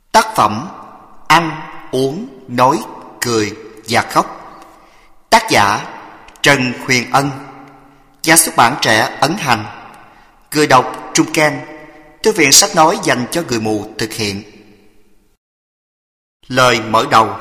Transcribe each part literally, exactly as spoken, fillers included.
Tác phẩm Ăn, Uống, Nói, Cười và Khóc. Tác giả Trần Huyền Ân. Nhà xuất bản Trẻ Ấn Hành. Người đọc Trung Can. Thư viện sách nói dành cho người mù thực hiện. Lời mở đầu.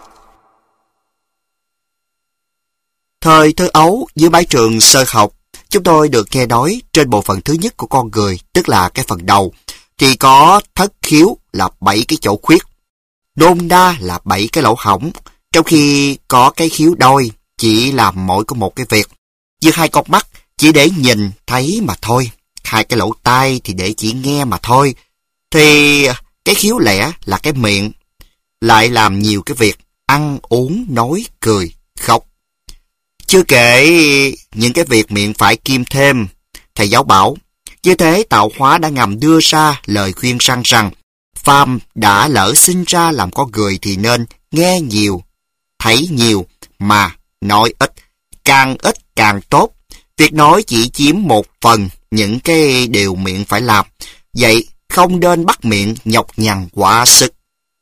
Thời thơ ấu, dưới mái trường sơ học, chúng tôi được nghe nói trên bộ phận thứ nhất của con người, tức là cái phần đầu, thì có thất khiếu là bảy cái chỗ khuyết, nôm na là bảy cái lỗ hổng, trong khi có cái khiếu đôi chỉ làm mỗi có một cái việc, như hai con mắt chỉ để nhìn thấy mà thôi, hai cái lỗ tai thì để chỉ nghe mà thôi, thì cái khiếu lẻ là cái miệng, lại làm nhiều cái việc, ăn, uống, nói, cười, khóc. Chưa kể những cái việc miệng phải kiêm thêm, thầy giáo bảo, như thế tạo hóa đã ngầm đưa ra lời khuyên răn rằng, phàm đã lỡ sinh ra làm con người thì nên nghe nhiều, thấy nhiều, mà nói ít, càng ít càng tốt. Việc nói chỉ chiếm một phần những cái điều miệng phải làm, vậy không nên bắt miệng nhọc nhằn quá sức.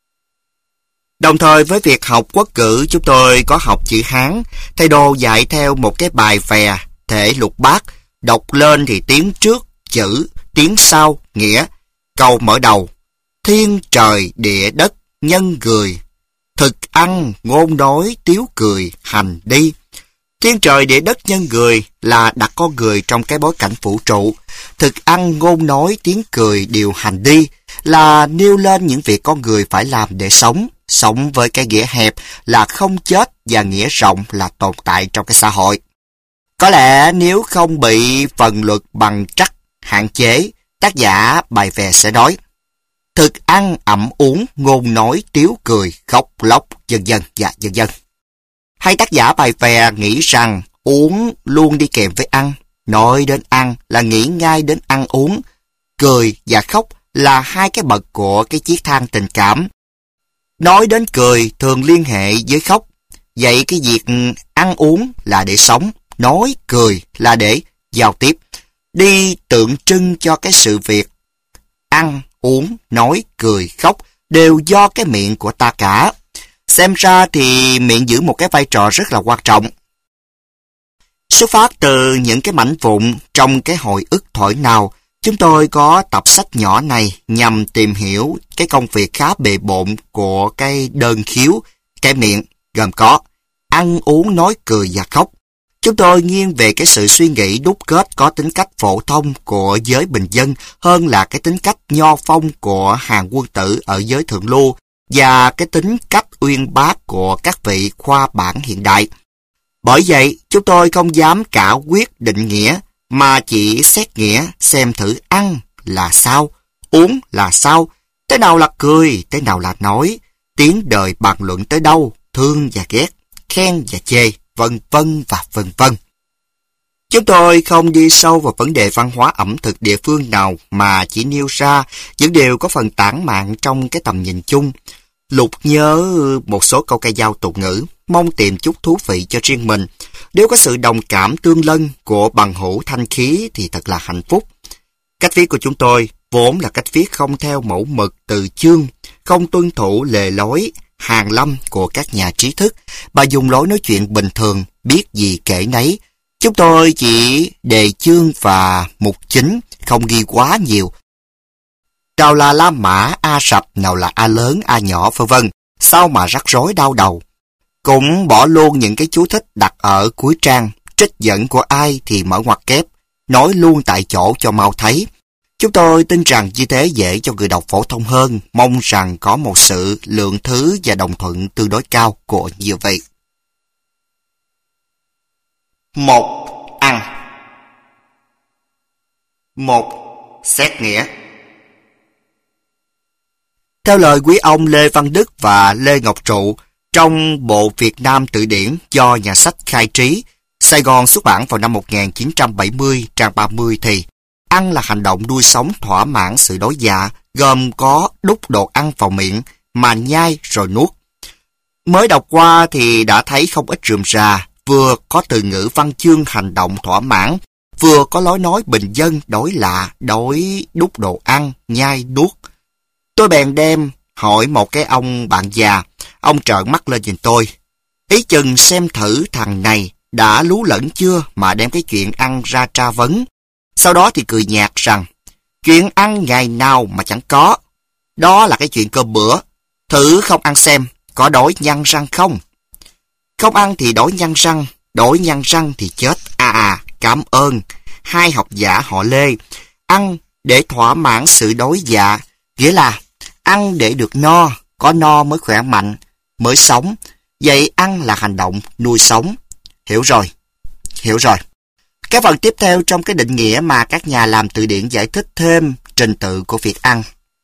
Đồng thời với việc học quốc ngữ, chúng tôi có học chữ Hán. Thầy Đồ dạy theo một cái bài vè thể lục bát, đọc lên thì tiếng trước chữ, tiếng sau nghĩa. Câu mở đầu: thiên trời địa đất nhân người, thực ăn ngôn nói tiếu cười hành đi. Thiên trời địa đất nhân người là đặt con người trong cái bối cảnh vũ trụ. Thực ăn ngôn nói tiếng cười điều hành đi là nêu lên những việc con người phải làm để sống. Sống với cái nghĩa hẹp là không chết và nghĩa rộng là tồn tại trong cái xã hội. Có lẽ nếu không bị phần luật bằng trắc hạn chế, tác giả bài vè sẽ nói: thực ăn ẩm uống ngôn nói tiếu cười khóc lóc vân vân và vân vân. Hay tác giả bài vè nghĩ rằng uống luôn đi kèm với ăn, nói đến ăn là nghĩ ngay đến ăn uống, cười và khóc là hai cái bậc của cái chiếc thang tình cảm. Nói đến cười thường liên hệ với khóc, vậy cái việc ăn uống là để sống, nói cười là để giao tiếp, đi tượng trưng cho cái sự việc ăn, uống, nói, cười, khóc đều do cái miệng của ta cả. Xem ra thì miệng giữ một cái vai trò rất là quan trọng. Xuất phát từ những cái mảnh vụn trong cái hồi ức thổi nào, chúng tôi có tập sách nhỏ này nhằm tìm hiểu cái công việc khá bề bộn của cái đơn khiếu, cái miệng, gồm có ăn, uống, nói, cười và khóc. Chúng tôi nghiêng về cái sự suy nghĩ đúc kết có tính cách phổ thông của giới bình dân hơn là cái tính cách nho phong của hàng quân tử ở giới thượng lưu và cái tính cách uyên bác của các vị khoa bản hiện đại. Bởi vậy, chúng tôi không dám cả quyết định nghĩa, mà chỉ xét nghĩa xem thử ăn là sao, uống là sao, thế nào là cười, thế nào là nói, tiếng đời bàn luận tới đâu, thương và ghét, khen và chê, vân vân và vân vân. Chúng tôi không đi sâu vào vấn đề văn hóa ẩm thực địa phương nào mà chỉ nêu ra những điều có phần tản mạn trong cái tầm nhìn chung. Lục nhớ một số câu ca dao tục ngữ, mong tìm chút thú vị cho riêng mình. Nếu có sự đồng cảm tương lân của bằng hữu thanh khí thì thật là hạnh phúc. Cách viết của chúng tôi vốn là cách viết không theo mẫu mực từ chương, không tuân thủ lề lối hàn lâm của các nhà trí thức, mà dùng lối nói chuyện bình thường, biết gì kể nấy. Chúng tôi chỉ đề chương và mục chính, không ghi quá nhiều. Nào là La Mã, A Sập, nào là A lớn, A nhỏ, vân vân. Sao mà rắc rối đau đầu. Cũng bỏ luôn những cái chú thích đặt ở cuối trang, trích dẫn của ai thì mở ngoặc kép, nói luôn tại chỗ cho mau thấy. Chúng tôi tin rằng như thế dễ cho người đọc phổ thông hơn, mong rằng có một sự lượng thứ và đồng thuận tương đối cao của nhiều vị. Một, ăn. Một, xét nghĩa. Theo lời quý ông Lê Văn Đức và Lê Ngọc Trụ, trong bộ Việt Nam Từ điển do nhà sách Khai Trí, Sài Gòn xuất bản vào năm một nghìn chín trăm bảy mươi, trang ba mươi thì ăn là hành động nuôi sống thỏa mãn sự đói dạ, gồm có đút đồ ăn vào miệng, mà nhai rồi nuốt. Mới đọc qua thì đã thấy không ít rườm rà, vừa có từ ngữ văn chương hành động thỏa mãn, vừa có lối nói bình dân đối lạ, đối đút đồ ăn, nhai nuốt. Tôi bèn đem hỏi một cái ông bạn già. Ông trợn mắt lên nhìn tôi. Ý chừng xem thử thằng này đã lú lẫn chưa mà đem cái chuyện ăn ra tra vấn. Sau đó thì cười nhạt rằng, chuyện ăn ngày nào mà chẳng có. Đó là cái chuyện cơm bữa. Thử không ăn xem, có đói nhăn răng không? Không ăn thì đói nhăn răng, đói nhăn răng thì chết. À à, cảm ơn. Hai học giả họ Lê. Ăn để thỏa mãn sự đói dạ, nghĩa là ăn để được no, có no mới khỏe mạnh, mới sống. Vậy ăn là hành động nuôi sống. Hiểu rồi, hiểu rồi. Cái phần tiếp theo trong cái định nghĩa mà các nhà làm từ điển giải thích thêm trình tự của việc ăn.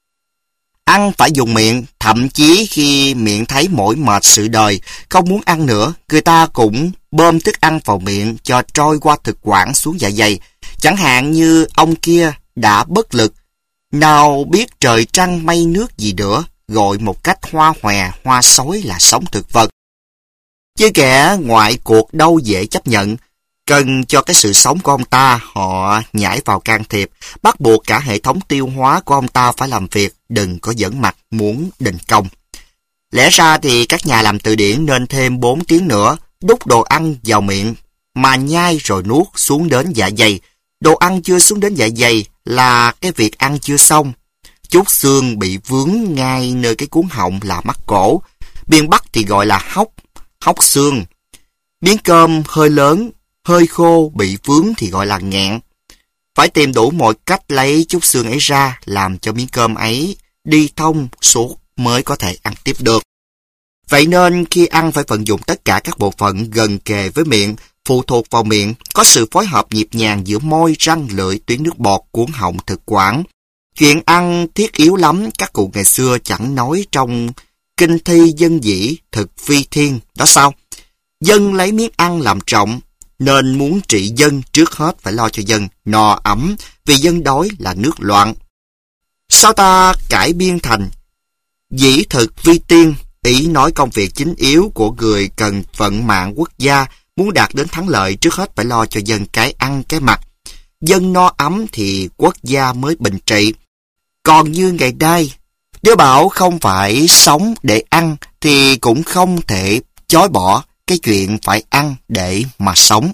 Ăn phải dùng miệng, thậm chí khi miệng thấy mỏi mệt sự đời, không muốn ăn nữa, người ta cũng bơm thức ăn vào miệng cho trôi qua thực quản xuống dạ dày. Chẳng hạn như ông kia đã bất lực, nào biết trời trăng mây nước gì nữa, gọi một cách hoa hòe hoa sói là sống thực vật. Chứ kẻ ngoại cuộc đâu dễ chấp nhận. Cần cho cái sự sống của ông ta, họ nhảy vào can thiệp, bắt buộc cả hệ thống tiêu hóa của ông ta phải làm việc, đừng có giỡn mặt muốn đình công. Lẽ ra thì các nhà làm từ điển nên thêm bốn tiếng nữa, đút đồ ăn vào miệng, mà nhai rồi nuốt xuống đến dạ dày. Đồ ăn chưa xuống đến dạ dày là cái việc ăn chưa xong. Chút xương bị vướng ngay nơi cái cuốn họng là mắc cổ. Miền Bắc thì gọi là hốc, hốc xương. Miếng cơm hơi lớn, hơi khô bị vướng thì gọi là nghẹn. Phải tìm đủ mọi cách lấy chút xương ấy ra, làm cho miếng cơm ấy đi thông suốt mới có thể ăn tiếp được. Vậy nên khi ăn phải vận dụng tất cả các bộ phận gần kề với miệng, phụ thuộc vào miệng, có sự phối hợp nhịp nhàng giữa môi, răng, lưỡi, tuyến nước bọt, cuống họng, thực quản. Chuyện ăn thiết yếu lắm, các cụ ngày xưa chẳng nói trong kinh thi dân dĩ, thực phi thiên. Đó sao? Dân lấy miếng ăn làm trọng, nên muốn trị dân trước hết phải lo cho dân no ấm, vì dân đói là nước loạn. Sao ta cải biên thành dĩ thực vi tiên, ý nói công việc chính yếu của người cần vận mạng quốc gia, muốn đạt đến thắng lợi trước hết phải lo cho dân cái ăn cái mặc. Dân no ấm thì quốc gia mới bình trị. Còn như ngày nay, nếu bảo không phải sống để ăn thì cũng không thể chối bỏ cái chuyện phải ăn để mà sống.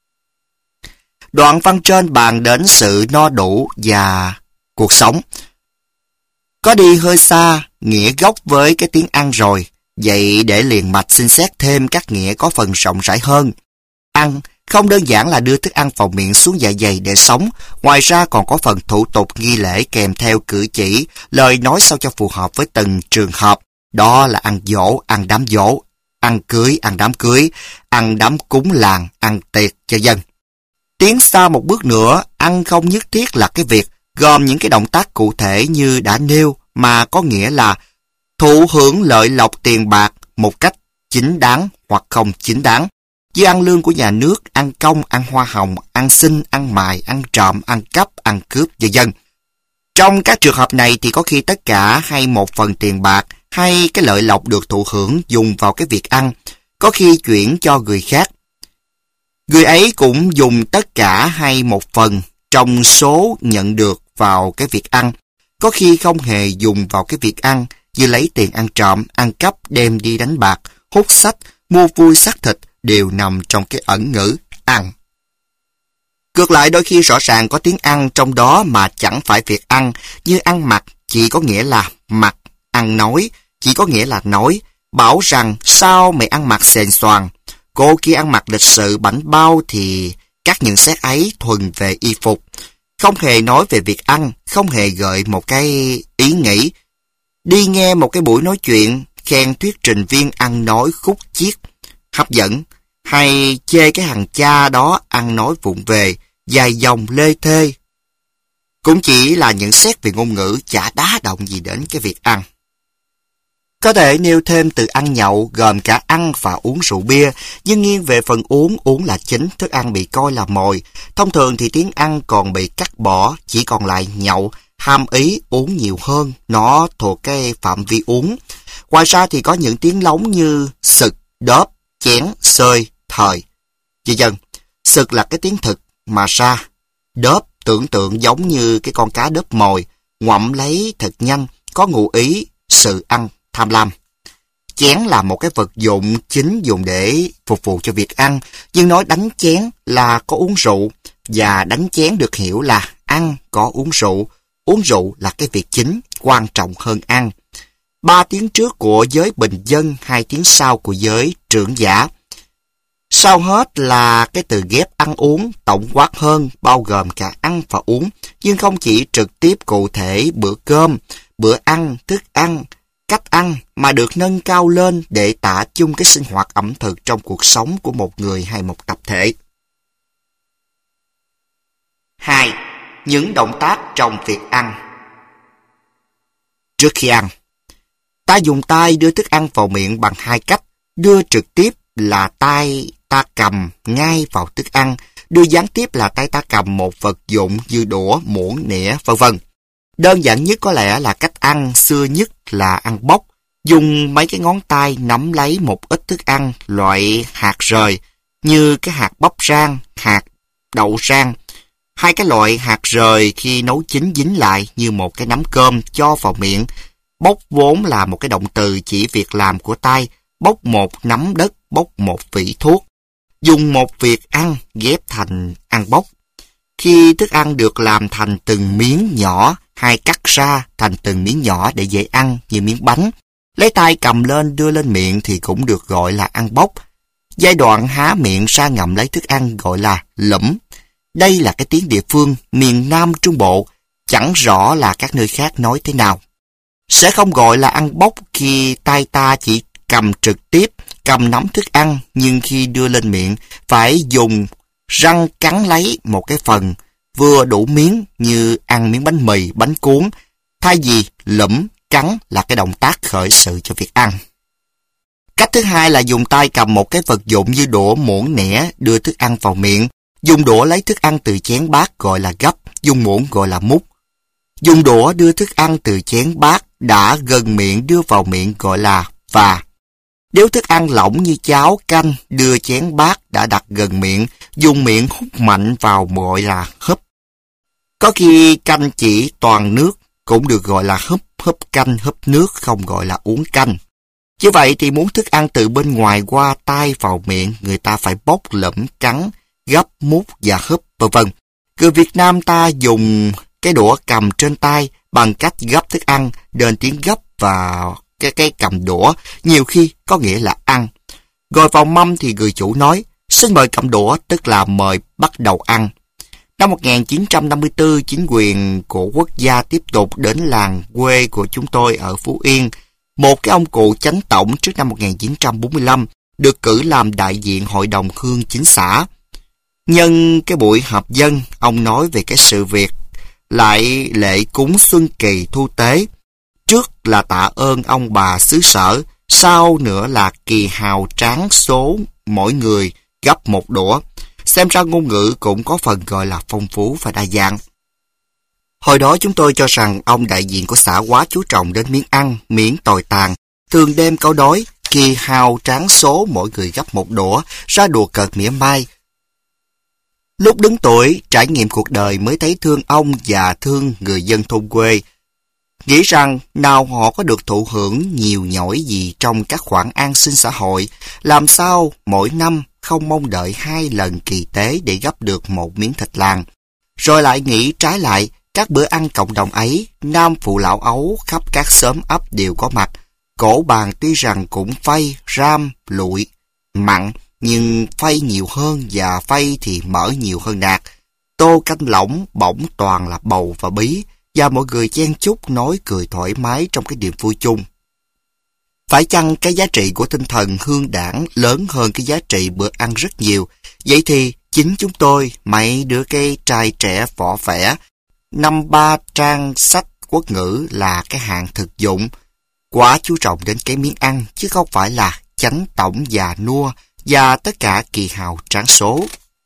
Đoạn văn trên bàn đến sự no đủ và cuộc sống. Có đi hơi xa, nghĩa gốc với cái tiếng ăn rồi. Vậy để liền mạch xin xét thêm các nghĩa có phần rộng rãi hơn. Ăn không đơn giản là đưa thức ăn vào miệng xuống dạ dày để sống, ngoài ra còn có phần thủ tục nghi lễ kèm theo cử chỉ, lời nói sao cho phù hợp với từng trường hợp. Đó là ăn giỗ, ăn đám giỗ, ăn cưới, ăn đám cưới, ăn đám cúng làng, ăn tiệc cho dân. Tiến xa một bước nữa, ăn không nhất thiết là cái việc gồm những cái động tác cụ thể như đã nêu, mà có nghĩa là thụ hưởng lợi lộc tiền bạc một cách chính đáng hoặc không chính đáng, như ăn lương của nhà nước, ăn công, ăn hoa hồng, ăn xin, ăn mài, ăn trộm, ăn cắp, ăn cướp, vân vân. Trong các trường hợp này thì có khi tất cả hay một phần tiền bạc hay cái lợi lộc được thụ hưởng dùng vào cái việc ăn, có khi chuyển cho người khác. Người ấy cũng dùng tất cả hay một phần trong số nhận được vào cái việc ăn, có khi không hề dùng vào cái việc ăn, như lấy tiền ăn trộm, ăn cắp, đem đi đánh bạc, hút sách, mua vui xác thịt đều nằm trong cái ẩn ngữ ăn. Ngược lại, đôi khi rõ ràng có tiếng ăn trong đó mà chẳng phải việc ăn, như ăn mặc chỉ có nghĩa là mặc, ăn nói chỉ có nghĩa là nói, bảo rằng sao mày ăn mặc xèn xoàng, cô kia ăn mặc lịch sự bảnh bao, thì các nhận xét ấy thuần về y phục, không hề nói về việc ăn, không hề gợi một cái ý nghĩ. Đi nghe một cái buổi nói chuyện, khen thuyết trình viên ăn nói khúc chiết, hấp dẫn, hay chê cái thằng cha đó ăn nói vụng về, dài dòng lê thê, cũng chỉ là nhận xét về ngôn ngữ, chả đá động gì đến cái việc ăn. Có thể nêu thêm từ ăn nhậu gồm cả ăn và uống rượu bia, nhưng nghiêng về phần uống, uống là chính, thức ăn bị coi là mồi. Thông thường thì tiếng ăn còn bị cắt bỏ, chỉ còn lại nhậu, hàm ý uống nhiều hơn, nó thuộc cái phạm vi uống. Ngoài ra thì có những tiếng lóng như sực, đớp, chén, xơi, thời. Vì dân, sực là cái tiếng thực mà ra, đớp tưởng tượng giống như cái con cá đớp mồi, ngoậm lấy thật nhanh, có ngụ ý sự ăn tham lam. Chén là một cái vật dụng chính dùng để phục vụ cho việc ăn, nhưng nói đánh chén là có uống rượu, và đánh chén được hiểu là ăn có uống rượu. Uống rượu là cái việc chính, quan trọng hơn ăn. Ba tiếng trước của giới bình dân, hai tiếng sau của giới trưởng giả. Sau hết là cái từ ghép ăn uống, tổng quát hơn, bao gồm cả ăn và uống, nhưng không chỉ trực tiếp cụ thể bữa cơm, bữa ăn, thức ăn, cách ăn, mà được nâng cao lên để tả chung cái sinh hoạt ẩm thực trong cuộc sống của một người hay một tập thể. Hai. Những động tác trong việc ăn. Trước khi ăn, ta dùng tay đưa thức ăn vào miệng bằng hai cách. Đưa trực tiếp là tay ta cầm ngay vào thức ăn, đưa gián tiếp là tay ta cầm một vật dụng như đũa, muỗng, nĩa, vân vân. Đơn giản nhất có lẽ là cách ăn xưa nhất là ăn bốc. Dùng mấy cái ngón tay nắm lấy một ít thức ăn loại hạt rời, như cái hạt bắp rang, hạt đậu rang. Hai cái loại hạt rời khi nấu chín dính lại như một cái nắm cơm cho vào miệng. Bốc vốn là một cái động từ chỉ việc làm của tay, bốc một nắm đất, bốc một vỉ thuốc. Dùng một việc ăn ghép thành ăn bốc. Khi thức ăn được làm thành từng miếng nhỏ hay cắt ra thành từng miếng nhỏ để dễ ăn như miếng bánh, lấy tay cầm lên đưa lên miệng thì cũng được gọi là ăn bốc. Giai đoạn há miệng ra ngậm lấy thức ăn gọi là lẫm. Đây là cái tiếng địa phương miền Nam Trung Bộ, chẳng rõ là các nơi khác nói thế nào. Sẽ không gọi là ăn bốc khi tay ta chỉ cầm trực tiếp, cầm nắm thức ăn, nhưng khi đưa lên miệng phải dùng răng cắn lấy một cái phần vừa đủ miếng như ăn miếng bánh mì, bánh cuốn. Thay vì lẫm, cắn là cái động tác khởi sự cho việc ăn. Cách thứ hai là dùng tay cầm một cái vật dụng như đũa, muỗng, nĩa đưa thức ăn vào miệng. Dùng đũa lấy thức ăn từ chén bát gọi là gắp, dùng muỗng gọi là múc. Dùng đũa đưa thức ăn từ chén bát đã gần miệng đưa vào miệng gọi là và. Nếu thức ăn lỏng như cháo, canh đưa chén bát đã đặt gần miệng, dùng miệng hút mạnh vào gọi là húp. Có khi canh chỉ toàn nước cũng được gọi là húp, húp canh, húp nước, không gọi là uống canh. Như vậy thì muốn thức ăn từ bên ngoài qua tay vào miệng, người ta phải bốc, lẫm, cắn, gấp, mút và húp, vân vân. Người Việt Nam ta dùng cái đũa cầm trên tay bằng cách gấp thức ăn, đền tiếng gấp vào cái cái cầm đũa, nhiều khi có nghĩa là ăn. Gọi vào mâm thì người chủ nói, xin mời cầm đũa, tức là mời bắt đầu ăn. Năm một nghìn chín trăm năm mươi tư, chính quyền của quốc gia tiếp tục đến làng quê của chúng tôi ở Phú Yên. Một cái ông cụ chánh tổng trước năm một nghìn chín trăm bốn mươi lăm được cử làm đại diện hội đồng hương chính xã. Nhân cái buổi họp dân, ông nói về cái sự việc lại lễ cúng Xuân Kỳ thu tế. Trước là tạ ơn ông bà xứ sở, sau nữa là kỳ hào tráng số mỗi người gấp một đũa. Xem ra ngôn ngữ cũng có phần gọi là phong phú và đa dạng. Hồi đó chúng tôi cho rằng ông đại diện của xã quá chú trọng đến miếng ăn, miếng tồi tàn, thường đem câu đối kỳ hào tráng số mỗi người gấp một đũa ra đùa cợt mỉa mai. Lúc đứng tuổi, trải nghiệm cuộc đời mới thấy thương ông và thương người dân thôn quê. Nghĩ rằng nào họ có được thụ hưởng nhiều nhỏi gì trong các khoản an sinh xã hội, làm sao mỗi năm không mong đợi hai lần kỳ tế để gấp được một miếng thịt làng. Rồi lại nghĩ trái lại, các bữa ăn cộng đồng ấy, nam phụ lão ấu khắp các xóm ấp đều có mặt. Cổ bàn tuy rằng cũng phay, ram, lụi, mặn, nhưng phay nhiều hơn và phay thì mỡ nhiều hơn nạc. Tô canh lỏng bỗng toàn là bầu và bí, và mọi người chen chúc nói cười thoải mái trong cái niềm vui chung. Phải chăng cái giá trị của tinh thần hương đảng lớn hơn cái giá trị bữa ăn rất nhiều? Vậy thì chính chúng tôi, mấy đứa cái trai trẻ võ vẽ, năm ba trang sách quốc ngữ là cái hạng thực dụng, quá chú trọng đến cái miếng ăn chứ không phải là chánh tổng già nua và tất cả kỳ hào tráng số.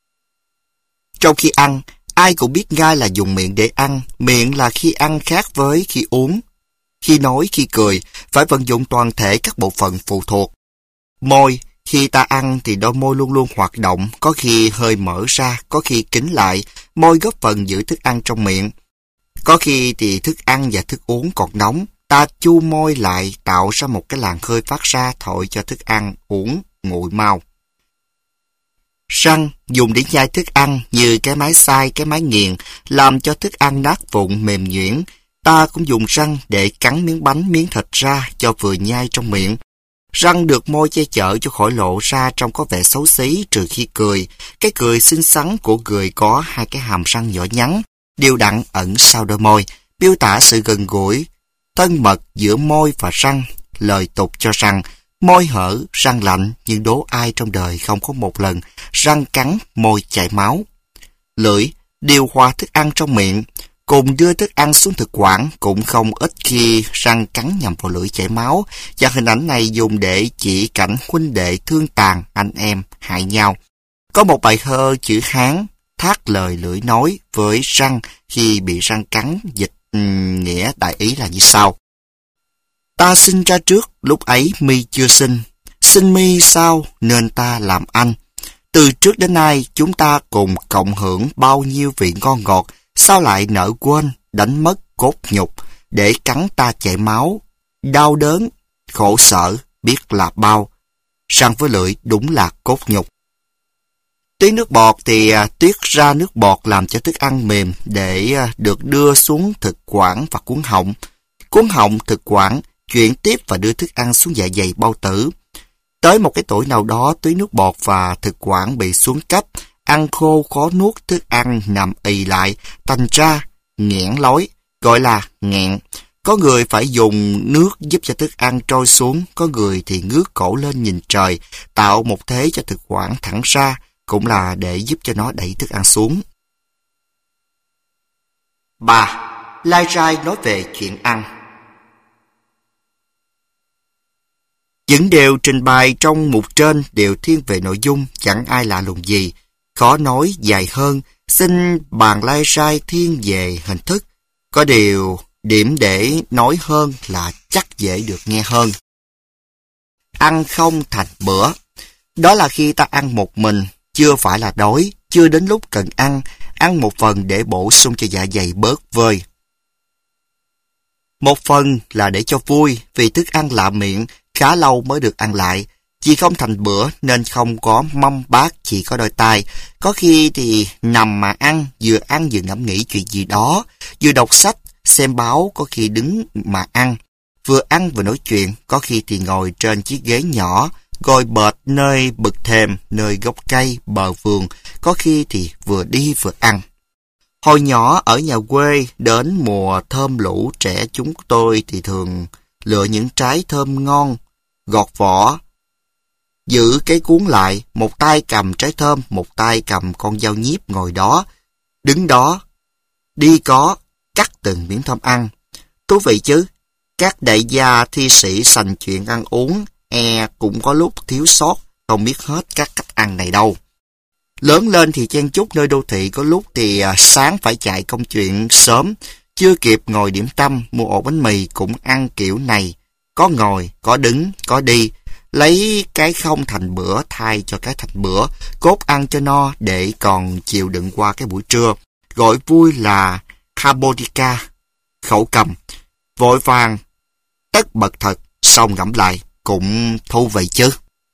Trong khi ăn, ai cũng biết ngay là dùng miệng để ăn, miệng là khi ăn khác với khi uống. Khi nói, khi cười, phải vận dụng toàn thể các bộ phận phụ thuộc. Môi, khi ta ăn thì đôi môi luôn luôn hoạt động, có khi hơi mở ra, có khi kín lại, môi góp phần giữ thức ăn trong miệng. Có khi thì thức ăn và thức uống còn nóng, Ta chu môi lại tạo ra một cái làn khơi phát ra thổi cho thức ăn uống nguội mau. Răng dùng để nhai thức ăn như cái máy xay, cái máy nghiền, làm cho thức ăn nát vụn mềm nhuyễn. Ta cũng dùng răng để cắn miếng bánh, miếng thịt ra cho vừa nhai trong miệng. Răng được môi che chở cho khỏi lộ ra trông có vẻ xấu xí trừ khi cười. Cái cười xinh xắn của người có hai cái hàm răng nhỏ nhắn, đều đặn ẩn sau đôi môi, miêu tả sự gần gũi, thân mật giữa môi và răng. Lời tục cho rằng môi hở, răng lạnh, nhưng đố ai trong đời không có một lần răng cắn, môi chảy máu. Lưỡi điều hòa thức ăn trong miệng, cùng đưa thức ăn xuống thực quản, cũng không ít khi răng cắn nhằm vào lưỡi chảy máu, và hình ảnh này dùng để chỉ cảnh huynh đệ thương tàn, anh em hại nhau. Có một bài thơ chữ Hán thác lời lưỡi nói với răng khi bị răng cắn, dịch um, nghĩa đại ý là như sau: ta sinh ra trước, lúc ấy mi chưa sinh, sinh mi sau nên ta làm anh. Từ trước đến nay chúng ta cùng cộng hưởng bao nhiêu vị ngon ngọt, sao lại nỡ quên, đánh mất cốt nhục, để cắn ta chảy máu, đau đớn, khổ sở, biết là bao. Răng với lưỡi đúng là cốt nhục. Tuyến nước bọt thì tiết ra nước bọt làm cho thức ăn mềm để được đưa xuống thực quản và cuống họng. Cuống họng, thực quản chuyển tiếp và đưa thức ăn xuống dạ dày bao tử. Tới một cái tuổi nào đó, tuyến nước bọt và thực quản bị xuống cấp, ăn khô khó nuốt, thức ăn nằm ì lại, thành ra nghẽn lối, gọi là nghẹn. Có người phải dùng nước giúp cho thức ăn trôi xuống, có người thì ngước cổ lên nhìn trời, tạo một thế cho thực quản thẳng ra, cũng là để giúp cho nó đẩy thức ăn xuống. ba. Lai rai nói về chuyện ăn. Những điều trình bày trong mục trên đều thiên về nội dung, chẳng ai lạ lùng gì. Khó nói dài hơn, xin bàn lai rai thiên về hình thức. Có điều điểm để nói hơn là chắc dễ được nghe hơn. Ăn không thành bữa. Đó là khi ta ăn một mình, chưa phải là đói, chưa đến lúc cần ăn, ăn một phần để bổ sung cho dạ dày bớt vơi. Một phần là để cho vui, vì thức ăn lạ miệng, khá lâu mới được ăn lại. Chỉ không thành bữa nên không có mâm bát, chỉ có đôi tay. Có khi thì nằm mà ăn, vừa ăn vừa ngẫm nghĩ chuyện gì đó, vừa đọc sách, xem báo, có khi đứng mà ăn. Vừa ăn vừa nói chuyện, có khi thì ngồi trên chiếc ghế nhỏ, ngồi bệt nơi bực thềm, nơi gốc cây, bờ vườn, có khi thì vừa đi vừa ăn. Hồi nhỏ ở nhà quê, đến mùa thơm lũ, trẻ chúng tôi thì thường lựa những trái thơm ngon, gọt vỏ, giữ cái cuốn lại, một tay cầm trái thơm, một tay cầm con dao nhíp ngồi đó, đứng đó, đi có, cắt từng miếng thơm ăn. Thú vị chứ, các đại gia thi sĩ sành chuyện ăn uống, e cũng có lúc thiếu sót, không biết hết các cách ăn này đâu. Lớn lên thì chen chúc nơi đô thị, có lúc thì à, sáng phải chạy công chuyện sớm, chưa kịp ngồi điểm tâm, mua ổ bánh mì cũng ăn kiểu này, có ngồi, có đứng, có đi, lấy cái không thành bữa thay cho cái thành bữa, cốt ăn cho no để còn chịu đựng qua cái buổi trưa. Gọi vui là Kabodika, khẩu cầm, vội vàng, tất bật thật, xong ngẫm lại, cũng thú vị chứ.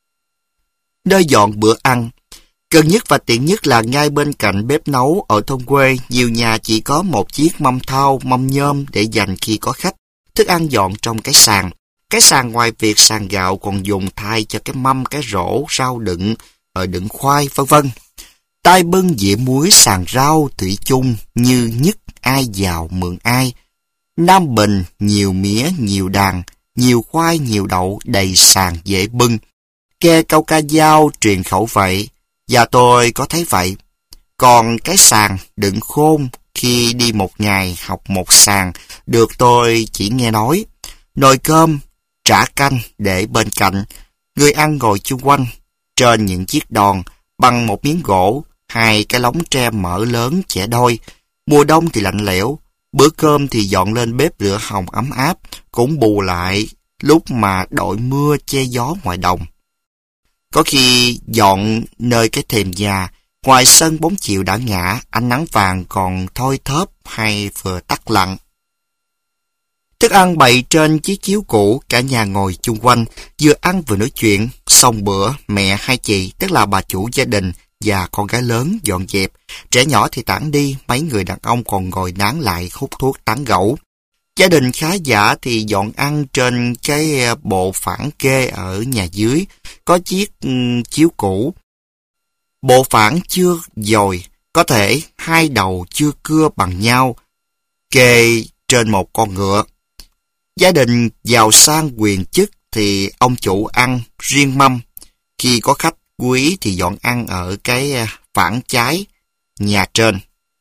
Nơi dọn bữa ăn, gần nhất và tiện nhất là ngay bên cạnh bếp nấu. Ở thôn quê, nhiều nhà chỉ có một chiếc mâm thau, mâm nhôm để dành khi có khách. Thức ăn dọn trong cái sàn. Cái sàn ngoài việc sàn gạo còn dùng thay cho cái mâm, cái rổ, rau đựng, đựng khoai, vân vân. Tai bưng dĩa muối, sàn rau, thủy chung, như nhất ai giàu mượn ai. Nam Bình, nhiều mía, nhiều đàn, nhiều khoai, nhiều đậu, đầy sàn dễ bưng. Ke câu ca dao truyền khẩu vậy, và tôi có thấy vậy. Còn cái sàn đựng khôn, khi đi một ngày học một sàn, được tôi chỉ nghe nói. Nồi cơm, chả canh để bên cạnh, người ăn ngồi chung quanh, trên những chiếc đòn, bằng một miếng gỗ, hai cái lóng tre mỡ lớn chẻ đôi. Mùa đông thì lạnh lẽo, bữa cơm thì dọn lên bếp lửa hồng ấm áp, cũng bù lại lúc mà đội mưa che gió ngoài đồng. Có khi dọn nơi cái thềm nhà, ngoài sân bóng chiều đã ngã, ánh nắng vàng còn thôi thóp hay vừa tắt lặng. Thức ăn bày trên chiếc chiếu cũ, cả nhà ngồi chung quanh, vừa ăn vừa nói chuyện. Xong bữa, mẹ hai chị, tức là bà chủ gia đình và con gái lớn dọn dẹp. Trẻ nhỏ thì tản đi, mấy người đàn ông còn ngồi nán lại hút thuốc tán gẫu. Gia đình khá giả thì dọn ăn trên cái bộ phản kê ở nhà dưới, có chiếc um, chiếu cũ. Bộ phản chưa dồi, có thể hai đầu chưa cưa bằng nhau, kê trên một con ngựa. Gia đình giàu sang quyền chức thì ông chủ ăn riêng mâm. Khi có khách quý thì dọn ăn ở cái phản trái nhà trên.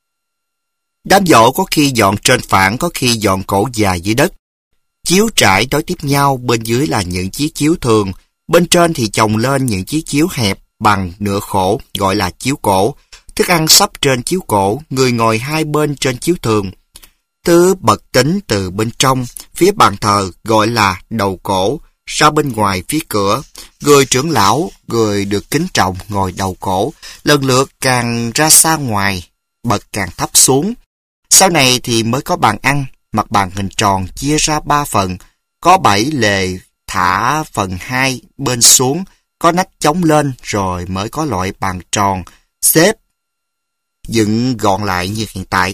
Đám dỗ có khi dọn trên phản, có khi dọn cổ dài dưới đất. Chiếu trải đối tiếp nhau, bên dưới là những chiếc chiếu thường, bên trên thì chồng lên những chiếc chiếu hẹp bằng nửa khổ, gọi là chiếu cổ. Thức ăn sắp trên chiếu cổ, người ngồi hai bên trên chiếu thường. Thứ bậc tính từ bên trong, phía bàn thờ gọi là đầu cổ, ra bên ngoài phía cửa. Người trưởng lão, người được kính trọng ngồi đầu cổ, lần lượt càng ra xa ngoài, bậc càng thấp xuống. Sau này thì mới có bàn ăn, mặt bàn hình tròn chia ra ba phần, có bảy lề thả phần hai bên xuống, có nách chống lên rồi mới có loại bàn tròn, xếp, dựng gọn lại như hiện tại.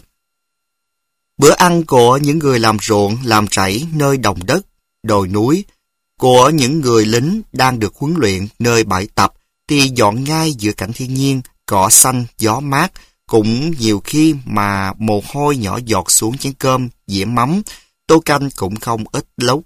Bữa ăn của những người làm ruộng, làm rẫy nơi đồng đất, đồi núi, của những người lính đang được huấn luyện nơi bãi tập thì dọn ngay giữa cảnh thiên nhiên, cỏ xanh, gió mát, cũng nhiều khi mà mồ hôi nhỏ giọt xuống chén cơm, dĩa mắm, tô canh cũng không ít lúc.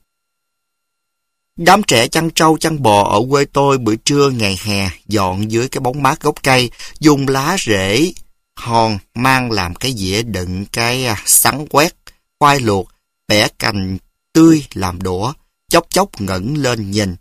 Đám trẻ chăn trâu chăn bò ở quê tôi bữa trưa ngày hè dọn dưới cái bóng mát gốc cây, dùng lá rễ hòn mang làm cái dĩa đựng cái sắn quét, khoai luộc, bẻ cành tươi làm đũa, chốc chốc ngẩng lên nhìn.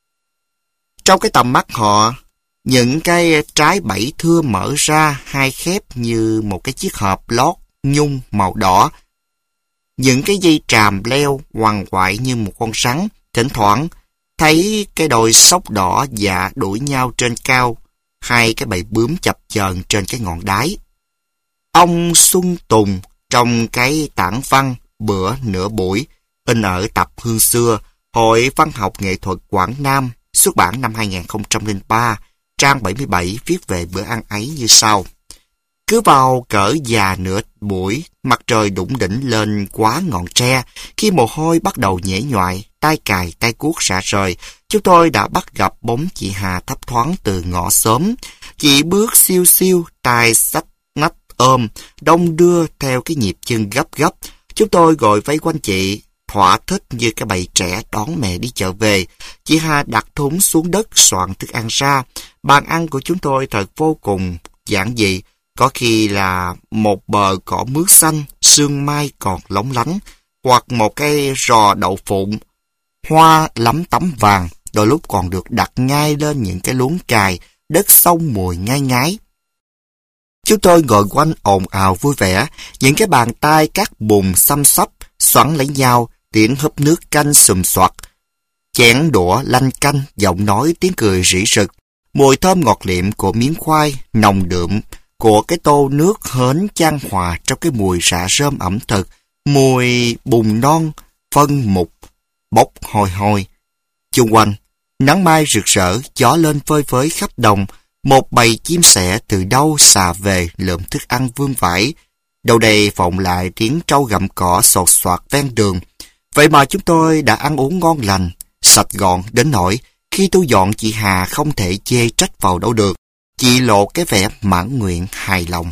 Trong cái tầm mắt họ, những cái trái bảy thưa mở ra hai khép như một cái chiếc hộp lót nhung màu đỏ. Những cái dây tràm leo quằn quại như một con rắn, thỉnh thoảng thấy cái đôi sóc đỏ dạ đuổi nhau trên cao, hai cái bầy bướm chập chờn trên cái ngọn đáy. Ông Xuân Tùng trong cái tản văn bữa nửa buổi, in ở tập Hương Xưa, Hội Văn học Nghệ thuật Quảng Nam, xuất bản năm hai nghìn không trăm lẻ ba, trang bảy mươi bảy viết về bữa ăn ấy như sau. Cứ vào cỡ già nửa buổi, mặt trời đủng đỉnh lên quá ngọn tre, khi mồ hôi bắt đầu nhễ nhoại, tay cài tay cuốc rã rời, chúng tôi đã bắt gặp bóng chị Hà thấp thoáng từ ngõ xóm. Chị bước siêu siêu, tay xách nách ôm, đông đưa theo cái nhịp chân gấp gấp. Chúng tôi gọi vây quanh chị, thỏa thích như cái bầy trẻ đón mẹ đi chợ về. Chị Hà đặt thúng xuống đất soạn thức ăn ra. Bàn ăn của chúng tôi thật vô cùng giản dị, có khi là một bờ cỏ mướt xanh, sương mai còn lóng lánh, hoặc một cái rò đậu phụng, hoa lắm tấm vàng, đôi lúc còn được đặt ngay lên những cái luống cài, đất sông mùi ngai ngái. Chúng tôi ngồi quanh ồn ào vui vẻ, những cái bàn tay cắt bùn xăm xắp, xoắn lấy nhau, tiếng húp nước canh sùm soạt, chén đũa lanh canh, giọng nói tiếng cười rỉ rực, mùi thơm ngọt liệm của miếng khoai, nồng đượm của cái tô nước hến chan hòa trong cái mùi rạ rơm ẩm thực, mùi bùn non, phân mục, bốc hồi hồi. Chung quanh, nắng mai rực rỡ, gió lên phơi phới khắp đồng, một bầy chim sẻ từ đâu xà về lượm thức ăn vương vãi. Đầu đây vọng lại tiếng trâu gặm cỏ sột soạt ven đường. Vậy mà chúng tôi đã ăn uống ngon lành, sạch gọn đến nỗi khi tôi dọn chị Hà không thể chê trách vào đâu được. Chị lộ cái vẻ mãn nguyện hài lòng.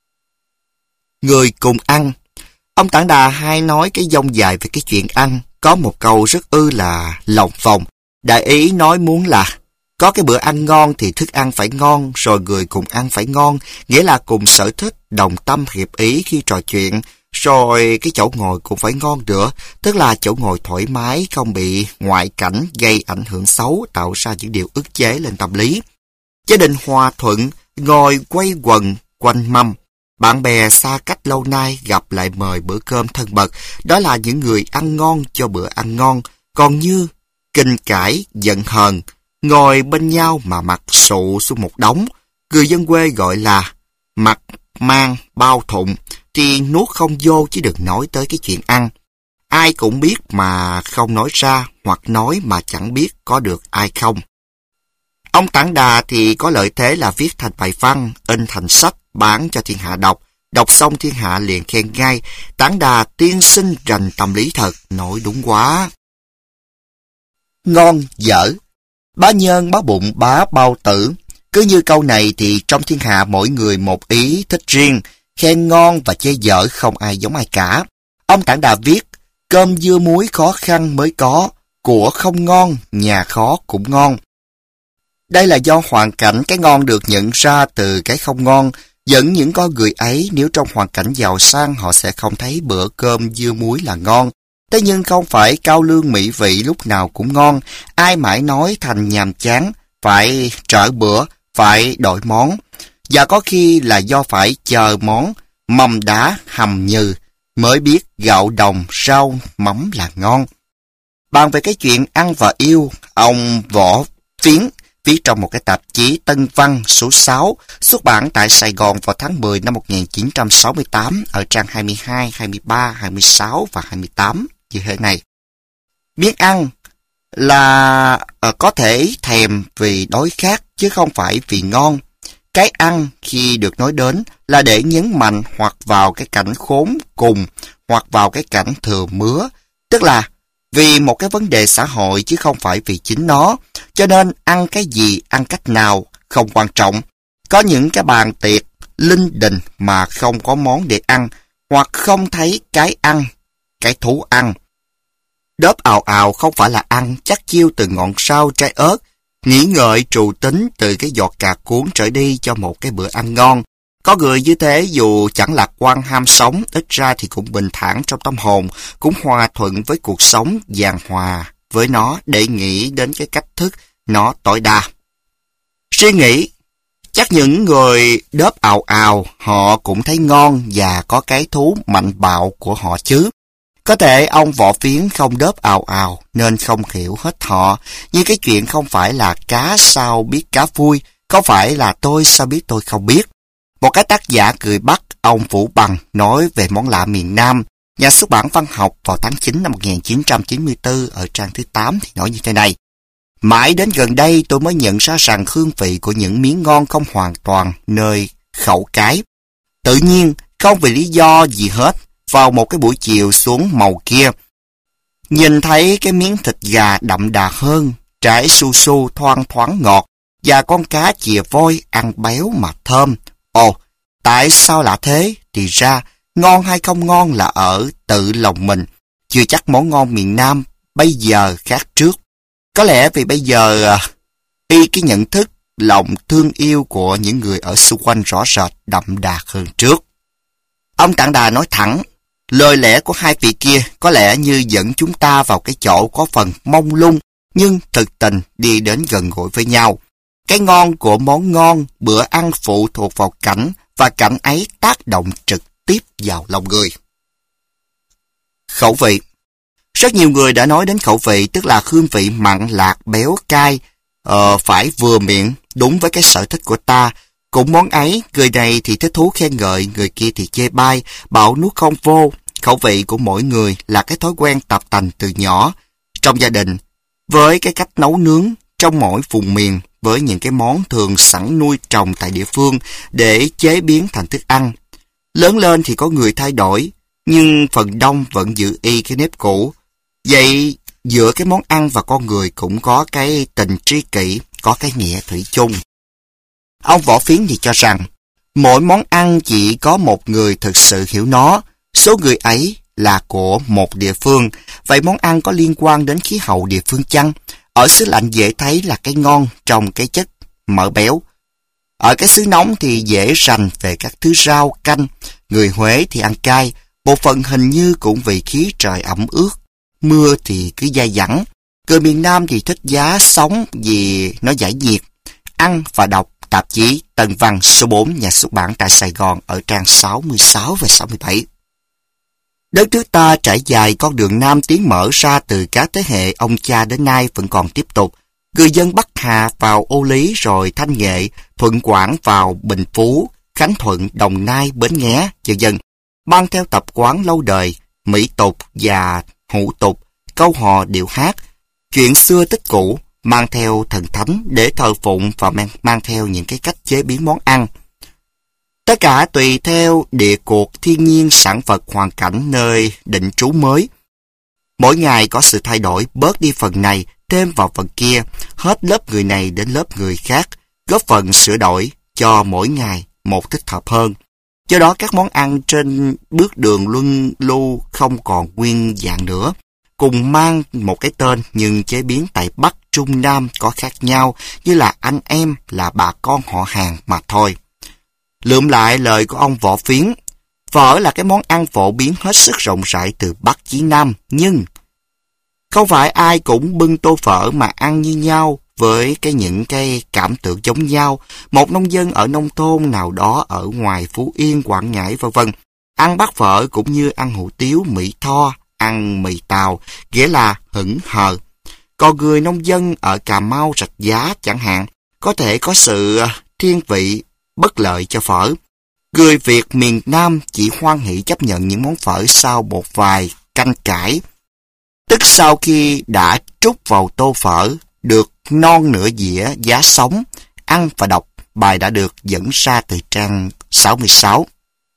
Người cùng ăn. Ông Tản Đà hay nói cái dông dài về cái chuyện ăn. Có một câu rất ư là lòng vòng. Đại ý nói muốn là có cái bữa ăn ngon thì thức ăn phải ngon, rồi người cùng ăn phải ngon, nghĩa là cùng sở thích, đồng tâm hiệp ý khi trò chuyện, rồi cái chỗ ngồi cũng phải ngon nữa, tức là chỗ ngồi thoải mái, không bị ngoại cảnh gây ảnh hưởng xấu, tạo ra những điều ức chế lên tâm lý. Gia đình hòa thuận, ngồi quay quần quanh mâm. Bạn bè xa cách lâu nay gặp lại mời bữa cơm thân mật, đó là những người ăn ngon cho bữa ăn ngon, còn như kinh cãi, giận hờn, ngồi bên nhau mà mặt sụ xuống một đống, người dân quê gọi là mặt mang bao thụng, thì nuốt không vô chứ đừng nói tới cái chuyện ăn. ai cũng biết mà không nói ra, hoặc nói mà chẳng biết có được ai không. Ông Tản Đà thì có lợi thế là viết thành bài văn, in thành sách, bán cho thiên hạ đọc. Đọc xong thiên hạ liền khen ngay, Tản Đà tiên sinh rành tâm lý thật, nói đúng quá. Ngon, dở. Bá Nhơn, bá Bụng, bá Bao Tử. Cứ như câu này thì trong thiên hạ mỗi người một ý thích riêng, khen ngon và chê dở không ai giống ai cả. Ông Tản Đà viết, cơm dưa muối khó khăn mới có, của không ngon, nhà khó cũng ngon. Đây là do hoàn cảnh cái ngon được nhận ra từ cái không ngon, dẫn những con người ấy nếu trong hoàn cảnh giàu sang họ sẽ không thấy bữa cơm dưa muối là ngon. Thế nhưng không phải cao lương mỹ vị lúc nào cũng ngon, ai mãi nói thành nhàm chán, phải trở bữa, phải đổi món. Và có khi là do phải chờ món, mầm đá hầm nhừ, mới biết gạo đồng, rau, mắm là ngon. Bàn về cái chuyện ăn và yêu, ông Võ Phiến viết trong một cái tạp chí Tân Văn số sáu, xuất bản tại Sài Gòn vào tháng mười năm một nghìn chín trăm sáu mươi tám, ở trang hai mươi hai, hai mươi ba, hai mươi sáu và hai mươi tám, như thế này. Biết ăn là uh, có thể thèm vì đói khát, chứ không phải vì ngon. Cái ăn khi được nói đến là để nhấn mạnh hoặc vào cái cảnh khốn cùng, hoặc vào cái cảnh thừa mứa, tức là vì một cái vấn đề xã hội chứ không phải vì chính nó, cho nên ăn cái gì, ăn cách nào không quan trọng. Có những cái bàn tiệc linh đình mà không có món để ăn, hoặc không thấy cái ăn, cái thú ăn. Đớp ào ào không phải là ăn, chắc chiêu từ ngọn rau trái ớt, nghĩ ngợi trù tính từ cái giọt cà cuốn trở đi cho một cái bữa ăn ngon. Có người như thế dù chẳng lạc quan ham sống, ít ra thì cũng bình thản trong tâm hồn, cũng hòa thuận với cuộc sống, giàn hòa với nó để nghĩ đến cái cách thức nó tối đa. Suy nghĩ, chắc những người đớp ào ào họ cũng thấy ngon và có cái thú mạnh bạo của họ chứ. Có thể ông Võ Phiến không đớp ào ào nên không hiểu hết họ, nhưng cái chuyện không phải là cá sao biết cá vui, không phải là tôi sao biết tôi không biết. Một cái tác giả cười bắt ông Vũ Bằng nói về món lạ miền Nam, nhà xuất bản Văn học vào tháng chín năm một nghìn chín trăm chín mươi tư ở trang thứ tám thì nói như thế này. Mãi đến gần đây tôi mới nhận ra rằng hương vị của những miếng ngon không hoàn toàn nơi khẩu cái. Tự nhiên, không vì lý do gì hết, vào một cái buổi chiều xuống màu kia, nhìn thấy cái miếng thịt gà đậm đà hơn, trái su su thoang thoáng ngọt, và con cá chìa voi ăn béo mà thơm. Ồ, tại sao lạ thế? Thì ra, ngon hay không ngon là ở tự lòng mình. Chưa chắc món ngon miền Nam bây giờ khác trước. Có lẽ vì bây giờ y cái nhận thức, lòng thương yêu của những người ở xung quanh rõ rệt đậm đà hơn trước. Ông Tản Đà nói thẳng, lời lẽ của hai vị kia có lẽ như dẫn chúng ta vào cái chỗ có phần mông lung, nhưng thực tình đi đến gần gũi với nhau. Cái ngon của món ngon, bữa ăn phụ thuộc vào cảnh, và cảnh ấy tác động trực tiếp vào lòng người. Khẩu vị. Rất nhiều người đã nói đến khẩu vị, tức là hương vị mặn, lạc, béo, cay, ờ, phải vừa miệng, đúng với cái sở thích của ta. Cũng món ấy, người này thì thích thú khen ngợi, người kia thì chê bai, bảo nuốt không vô. Khẩu vị của mỗi người là cái thói quen tập tành từ nhỏ. Trong gia đình, với cái cách nấu nướng, trong mỗi vùng miền, với những cái món thường sẵn nuôi trồng tại địa phương để chế biến thành thức ăn. Lớn lên thì có người thay đổi, nhưng phần đông vẫn giữ y cái nếp cũ. Vậy giữa cái món ăn và con người cũng có cái tình tri kỷ, có cái nghĩa thủy chung. Ông Võ Phiến thì cho rằng, mỗi món ăn chỉ có một người thực sự hiểu nó, số người ấy là của một địa phương. Vậy món ăn có liên quan đến khí hậu địa phương chăng? Ở xứ lạnh dễ thấy là cái ngon trong cái chất mỡ béo. Ở cái xứ nóng thì dễ rành về các thứ rau, canh. Người Huế thì ăn cay, bộ phận hình như cũng vì khí trời ẩm ướt, mưa thì cứ dai dẳng. Người miền Nam thì thích giá sống vì nó giải nhiệt. Ăn và đọc tạp chí Tân Văn số bốn, nhà xuất bản tại Sài Gòn ở trang sáu mươi sáu và sáu mươi bảy. Đất nước ta trải dài con đường Nam tiến mở ra từ các thế hệ ông cha đến nay vẫn còn tiếp tục. Người dân Bắc Hà vào Ô Lý rồi Thanh Nghệ, Thuận Quảng vào Bình Phú, Khánh Thuận, Đồng Nai, Bến Nghé, vân vân, mang theo tập quán lâu đời, mỹ tục và hủ tục, câu hò điệu hát, chuyện xưa tích cũ, mang theo thần thánh để thờ phụng và mang, mang theo những cái cách chế biến món ăn. Tất cả tùy theo địa cuộc, thiên nhiên, sản vật, hoàn cảnh nơi định trú mới. Mỗi ngày có sự thay đổi, bớt đi phần này, thêm vào phần kia, hết lớp người này đến lớp người khác, góp phần sửa đổi cho mỗi ngày một thích hợp hơn. Do đó các món ăn trên bước đường luân lưu không còn nguyên dạng nữa, cùng mang một cái tên nhưng chế biến tại Bắc, Trung, Nam có khác nhau, như là anh em, là bà con họ hàng mà thôi. Lượm lại lời của ông Võ Phiến, phở là cái món ăn phổ biến hết sức rộng rãi từ Bắc chí Nam, nhưng không phải ai cũng bưng tô phở mà ăn như nhau với cái những cái cảm tưởng giống nhau. Một nông dân ở nông thôn nào đó ở ngoài Phú Yên, Quảng Ngãi vân vân ăn bát phở cũng như ăn hủ tiếu, mì tho, ăn mì tàu, nghĩa là hững hờ. Còn người nông dân ở Cà Mau, Rạch Giá chẳng hạn, có thể có sự thiên vị bất lợi cho phở. Người Việt miền Nam chỉ hoan hỷ chấp nhận những món phở sau một vài canh cải. Tức sau khi đã trút vào tô phở, được non nửa dĩa giá sống, ăn và đọc, bài đã được dẫn ra từ trang sáu mươi sáu.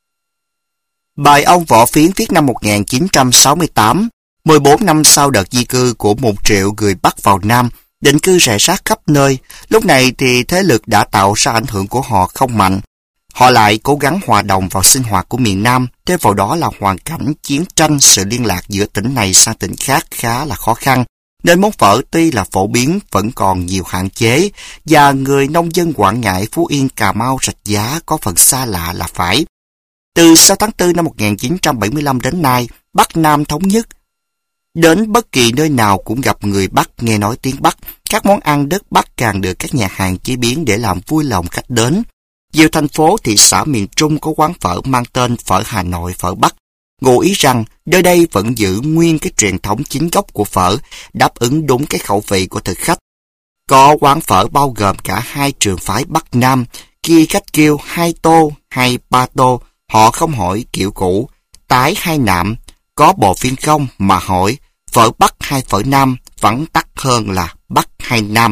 Bài ông Võ Phiến viết năm một nghìn chín trăm sáu mươi tám, mười bốn năm sau đợt di cư của một triệu người Bắc vào Nam, định cư rải rác khắp nơi. Lúc này thì thế lực đã tạo ra ảnh hưởng của họ không mạnh. Họ lại cố gắng hòa đồng vào sinh hoạt của miền Nam, thêm vào đó là hoàn cảnh chiến tranh, sự liên lạc giữa tỉnh này sang tỉnh khác khá là khó khăn, nên món phở tuy là phổ biến vẫn còn nhiều hạn chế, và người nông dân Quảng Ngãi, Phú Yên, Cà Mau, Rạch Giá có phần xa lạ là phải. Từ sau tháng tư năm một nghìn chín trăm bảy mươi lăm đến nay, Bắc Nam thống nhất. Đến bất kỳ nơi nào cũng gặp người Bắc nghe nói tiếng Bắc. Các món ăn đất Bắc càng được các nhà hàng chế biến để làm vui lòng khách đến. Nhiều thành phố, thị xã miền Trung có quán phở mang tên phở Hà Nội, phở Bắc. Ngụ ý rằng nơi đây vẫn giữ nguyên cái truyền thống chính gốc của phở, đáp ứng đúng cái khẩu vị của thực khách. Có quán phở bao gồm cả hai trường phái Bắc Nam, kia khách kêu hai tô hay ba tô, họ không hỏi kiểu cũ, tái hay nạm, có bò phiên không mà hỏi phở Bắc hay phở Nam, vắn tắt hơn là Bắc hay Nam.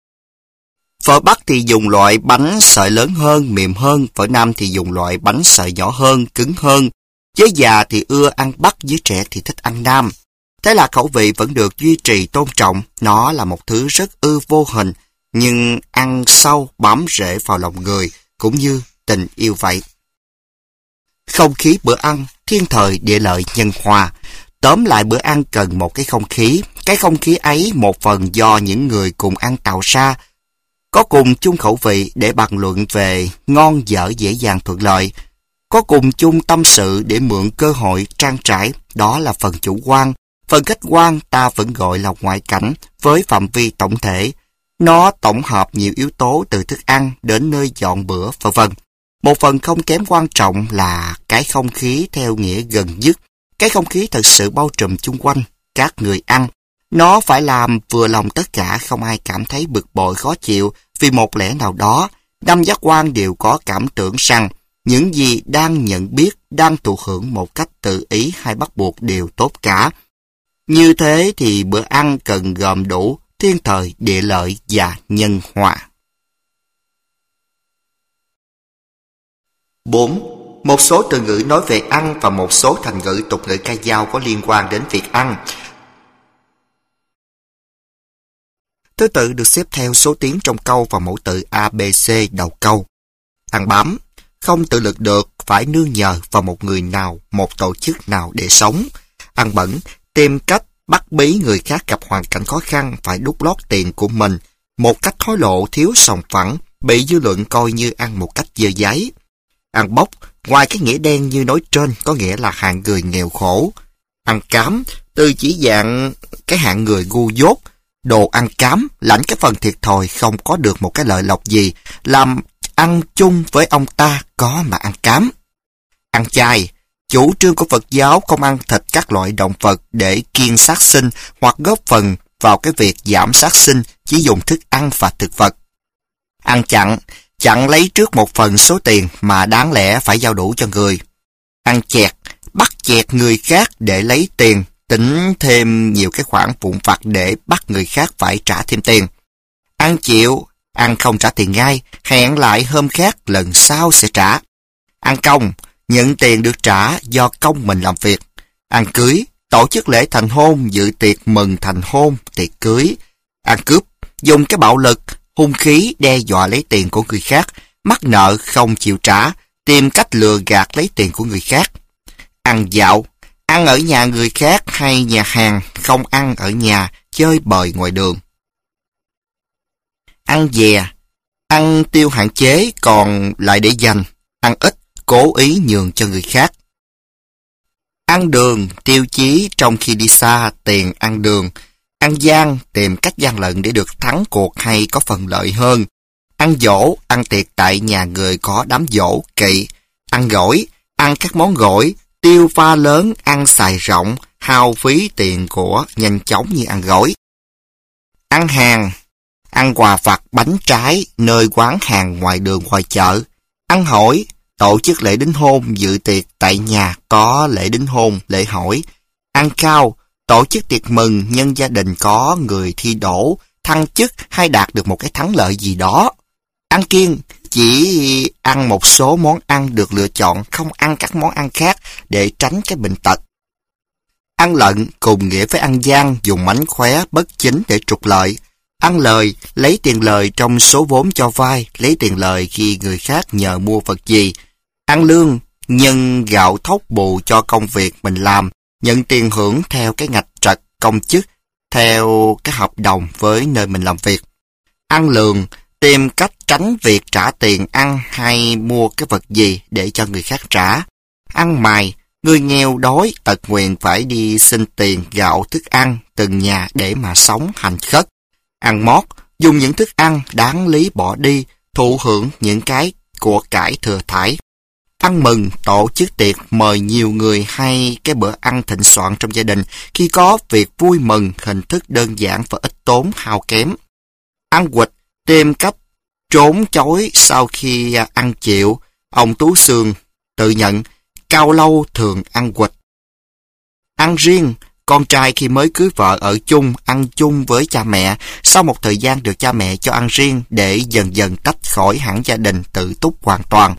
Phở Bắc thì dùng loại bánh sợi lớn hơn, mềm hơn, phở Nam thì dùng loại bánh sợi nhỏ hơn, cứng hơn. Giới già thì ưa ăn Bắc, giới trẻ thì thích ăn Nam. Thế là khẩu vị vẫn được duy trì tôn trọng, nó là một thứ rất ư vô hình, nhưng ăn sâu bám rễ vào lòng người, cũng như tình yêu vậy. Không khí bữa ăn, thiên thời địa lợi nhân hòa. Tóm lại bữa ăn cần một cái không khí, cái không khí ấy một phần do những người cùng ăn tạo ra, có cùng chung khẩu vị để bàn luận về ngon dở dễ dàng thuận lợi, có cùng chung tâm sự để mượn cơ hội trang trải, đó là phần chủ quan. Phần khách quan ta vẫn gọi là ngoại cảnh với phạm vi tổng thể. Nó tổng hợp nhiều yếu tố từ thức ăn đến nơi dọn bữa vân vân. Một phần không kém quan trọng là cái không khí theo nghĩa gần nhất, cái không khí thật sự bao trùm chung quanh các người ăn. Nó phải làm vừa lòng tất cả, không ai cảm thấy bực bội khó chịu vì một lẽ nào đó. Năm giác quan đều có cảm tưởng rằng những gì đang nhận biết, đang thụ hưởng một cách tự ý hay bắt buộc đều tốt cả. Như thế thì bữa ăn cần gồm đủ thiên thời, địa lợi và nhân hòa. bốn. Một số từ ngữ nói về ăn và một số thành ngữ tục ngữ ca dao có liên quan đến việc ăn. Thứ tự được xếp theo số tiếng trong câu và mẫu tự A, B, C đầu câu. Ăn bám, không tự lực được, phải nương nhờ vào một người nào, một tổ chức nào để sống. Ăn bẩn, tìm cách bắt bí người khác gặp hoàn cảnh khó khăn phải đút lót tiền của mình, một cách hối lộ thiếu sòng phẳng, bị dư luận coi như ăn một cách dơ dáy. Ăn bốc, ngoài cái nghĩa đen như nói trên, có nghĩa là hạng người nghèo khổ. Ăn cám, từ chỉ dạng cái hạng người ngu dốt. Đồ ăn cám, lãnh cái phần thiệt thòi không có được một cái lợi lộc gì, làm ăn chung với ông ta có mà ăn cám. Ăn chay, chủ trương của Phật giáo không ăn thịt các loại động vật để kiêng sát sinh hoặc góp phần vào cái việc giảm sát sinh, chỉ dùng thức ăn và thực vật. Ăn chặn, chặn lấy trước một phần số tiền mà đáng lẽ phải giao đủ cho người. Ăn chẹt, bắt chẹt người khác để lấy tiền, tính thêm nhiều cái khoản vụn vặt để bắt người khác phải trả thêm tiền. Ăn chịu, ăn không trả tiền ngay, hẹn lại hôm khác lần sau sẽ trả. Ăn công, nhận tiền được trả do công mình làm việc. Ăn cưới, tổ chức lễ thành hôn, dự tiệc mừng thành hôn, tiệc cưới. Ăn cướp, dùng cái bạo lực, hung khí đe dọa lấy tiền của người khác, mắc nợ không chịu trả, tìm cách lừa gạt lấy tiền của người khác. Ăn dạo, ăn ở nhà người khác hay nhà hàng, không ăn ở nhà, chơi bời ngoài đường. Ăn dè, ăn tiêu hạn chế còn lại để dành, ăn ít, cố ý nhường cho người khác. Ăn đường, tiêu chí trong khi đi xa, tiền ăn đường. Ăn gian, tìm cách gian lận để được thắng cuộc hay có phần lợi hơn. Ăn giỗ, ăn tiệc tại nhà người có đám giỗ, kỵ. Ăn gỏi, ăn các món gỏi, tiêu pha lớn, ăn xài rộng, hao phí tiền của nhanh chóng như ăn gỏi. Ăn hàng, ăn quà vặt bánh trái, nơi quán hàng ngoài đường ngoài chợ. Ăn hỏi, tổ chức lễ đính hôn, dự tiệc tại nhà có lễ đính hôn, lễ hỏi. Ăn cao, tổ chức tiệc mừng nhân gia đình có người thi đỗ, thăng chức hay đạt được một cái thắng lợi gì đó. Ăn kiêng, chỉ ăn một số món ăn được lựa chọn, không ăn các món ăn khác để tránh cái bệnh tật. Ăn lận cùng nghĩa với ăn gian, dùng mánh khóe bất chính để trục lợi. Ăn lời, lấy tiền lời trong số vốn cho vay, lấy tiền lời khi người khác nhờ mua vật gì. Ăn lương, nhân gạo thóc bù cho công việc mình làm, nhận tiền hưởng theo cái ngạch trật công chức, theo cái hợp đồng với nơi mình làm việc. Ăn lường, tìm cách tránh việc trả tiền ăn hay mua cái vật gì để cho người khác trả. Ăn mày, người nghèo đói tật nguyền phải đi xin tiền gạo thức ăn từng nhà để mà sống hành khất. Ăn mót, dùng những thức ăn đáng lý bỏ đi, thụ hưởng những cái của cải thừa thải. Ăn mừng, tổ chức tiệc mời nhiều người hay cái bữa ăn thịnh soạn trong gia đình khi có việc vui mừng, hình thức đơn giản và ít tốn hao kém. Ăn quỵt, tìm cách trốn chối sau khi ăn chịu. Ông Tú Xương tự nhận cao lâu thường ăn quỵt. Ăn riêng, con trai khi mới cưới vợ ở chung, ăn chung với cha mẹ, sau một thời gian được cha mẹ cho ăn riêng để dần dần tách khỏi hẳn gia đình tự túc hoàn toàn.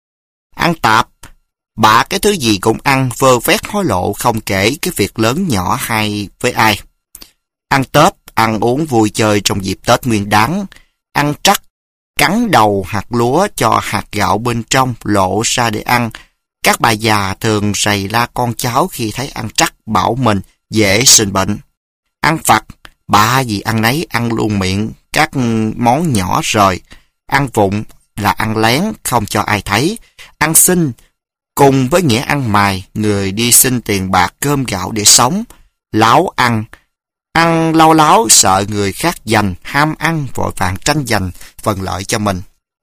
Ăn tạp, bả cái thứ gì cũng ăn, vơ vét hối lộ không kể cái việc lớn nhỏ hay với ai. Ăn Tết, ăn uống vui chơi trong dịp Tết Nguyên Đán. Ăn trắc, cắn đầu hạt lúa cho hạt gạo bên trong lộ ra để ăn. Các bà già thường rầy la con cháu khi thấy ăn trắc, bảo mình dễ sinh bệnh. Ăn vặt, bà gì ăn nấy ăn luôn miệng các món nhỏ rồi. Ăn vụng là ăn lén không cho ai thấy. Ăn xin, cùng với nghĩa ăn mài, người đi xin tiền bạc cơm gạo để sống. Láo ăn, ăn lau láo sợ người khác giành, ham ăn vội vàng tranh giành phần lợi cho mình.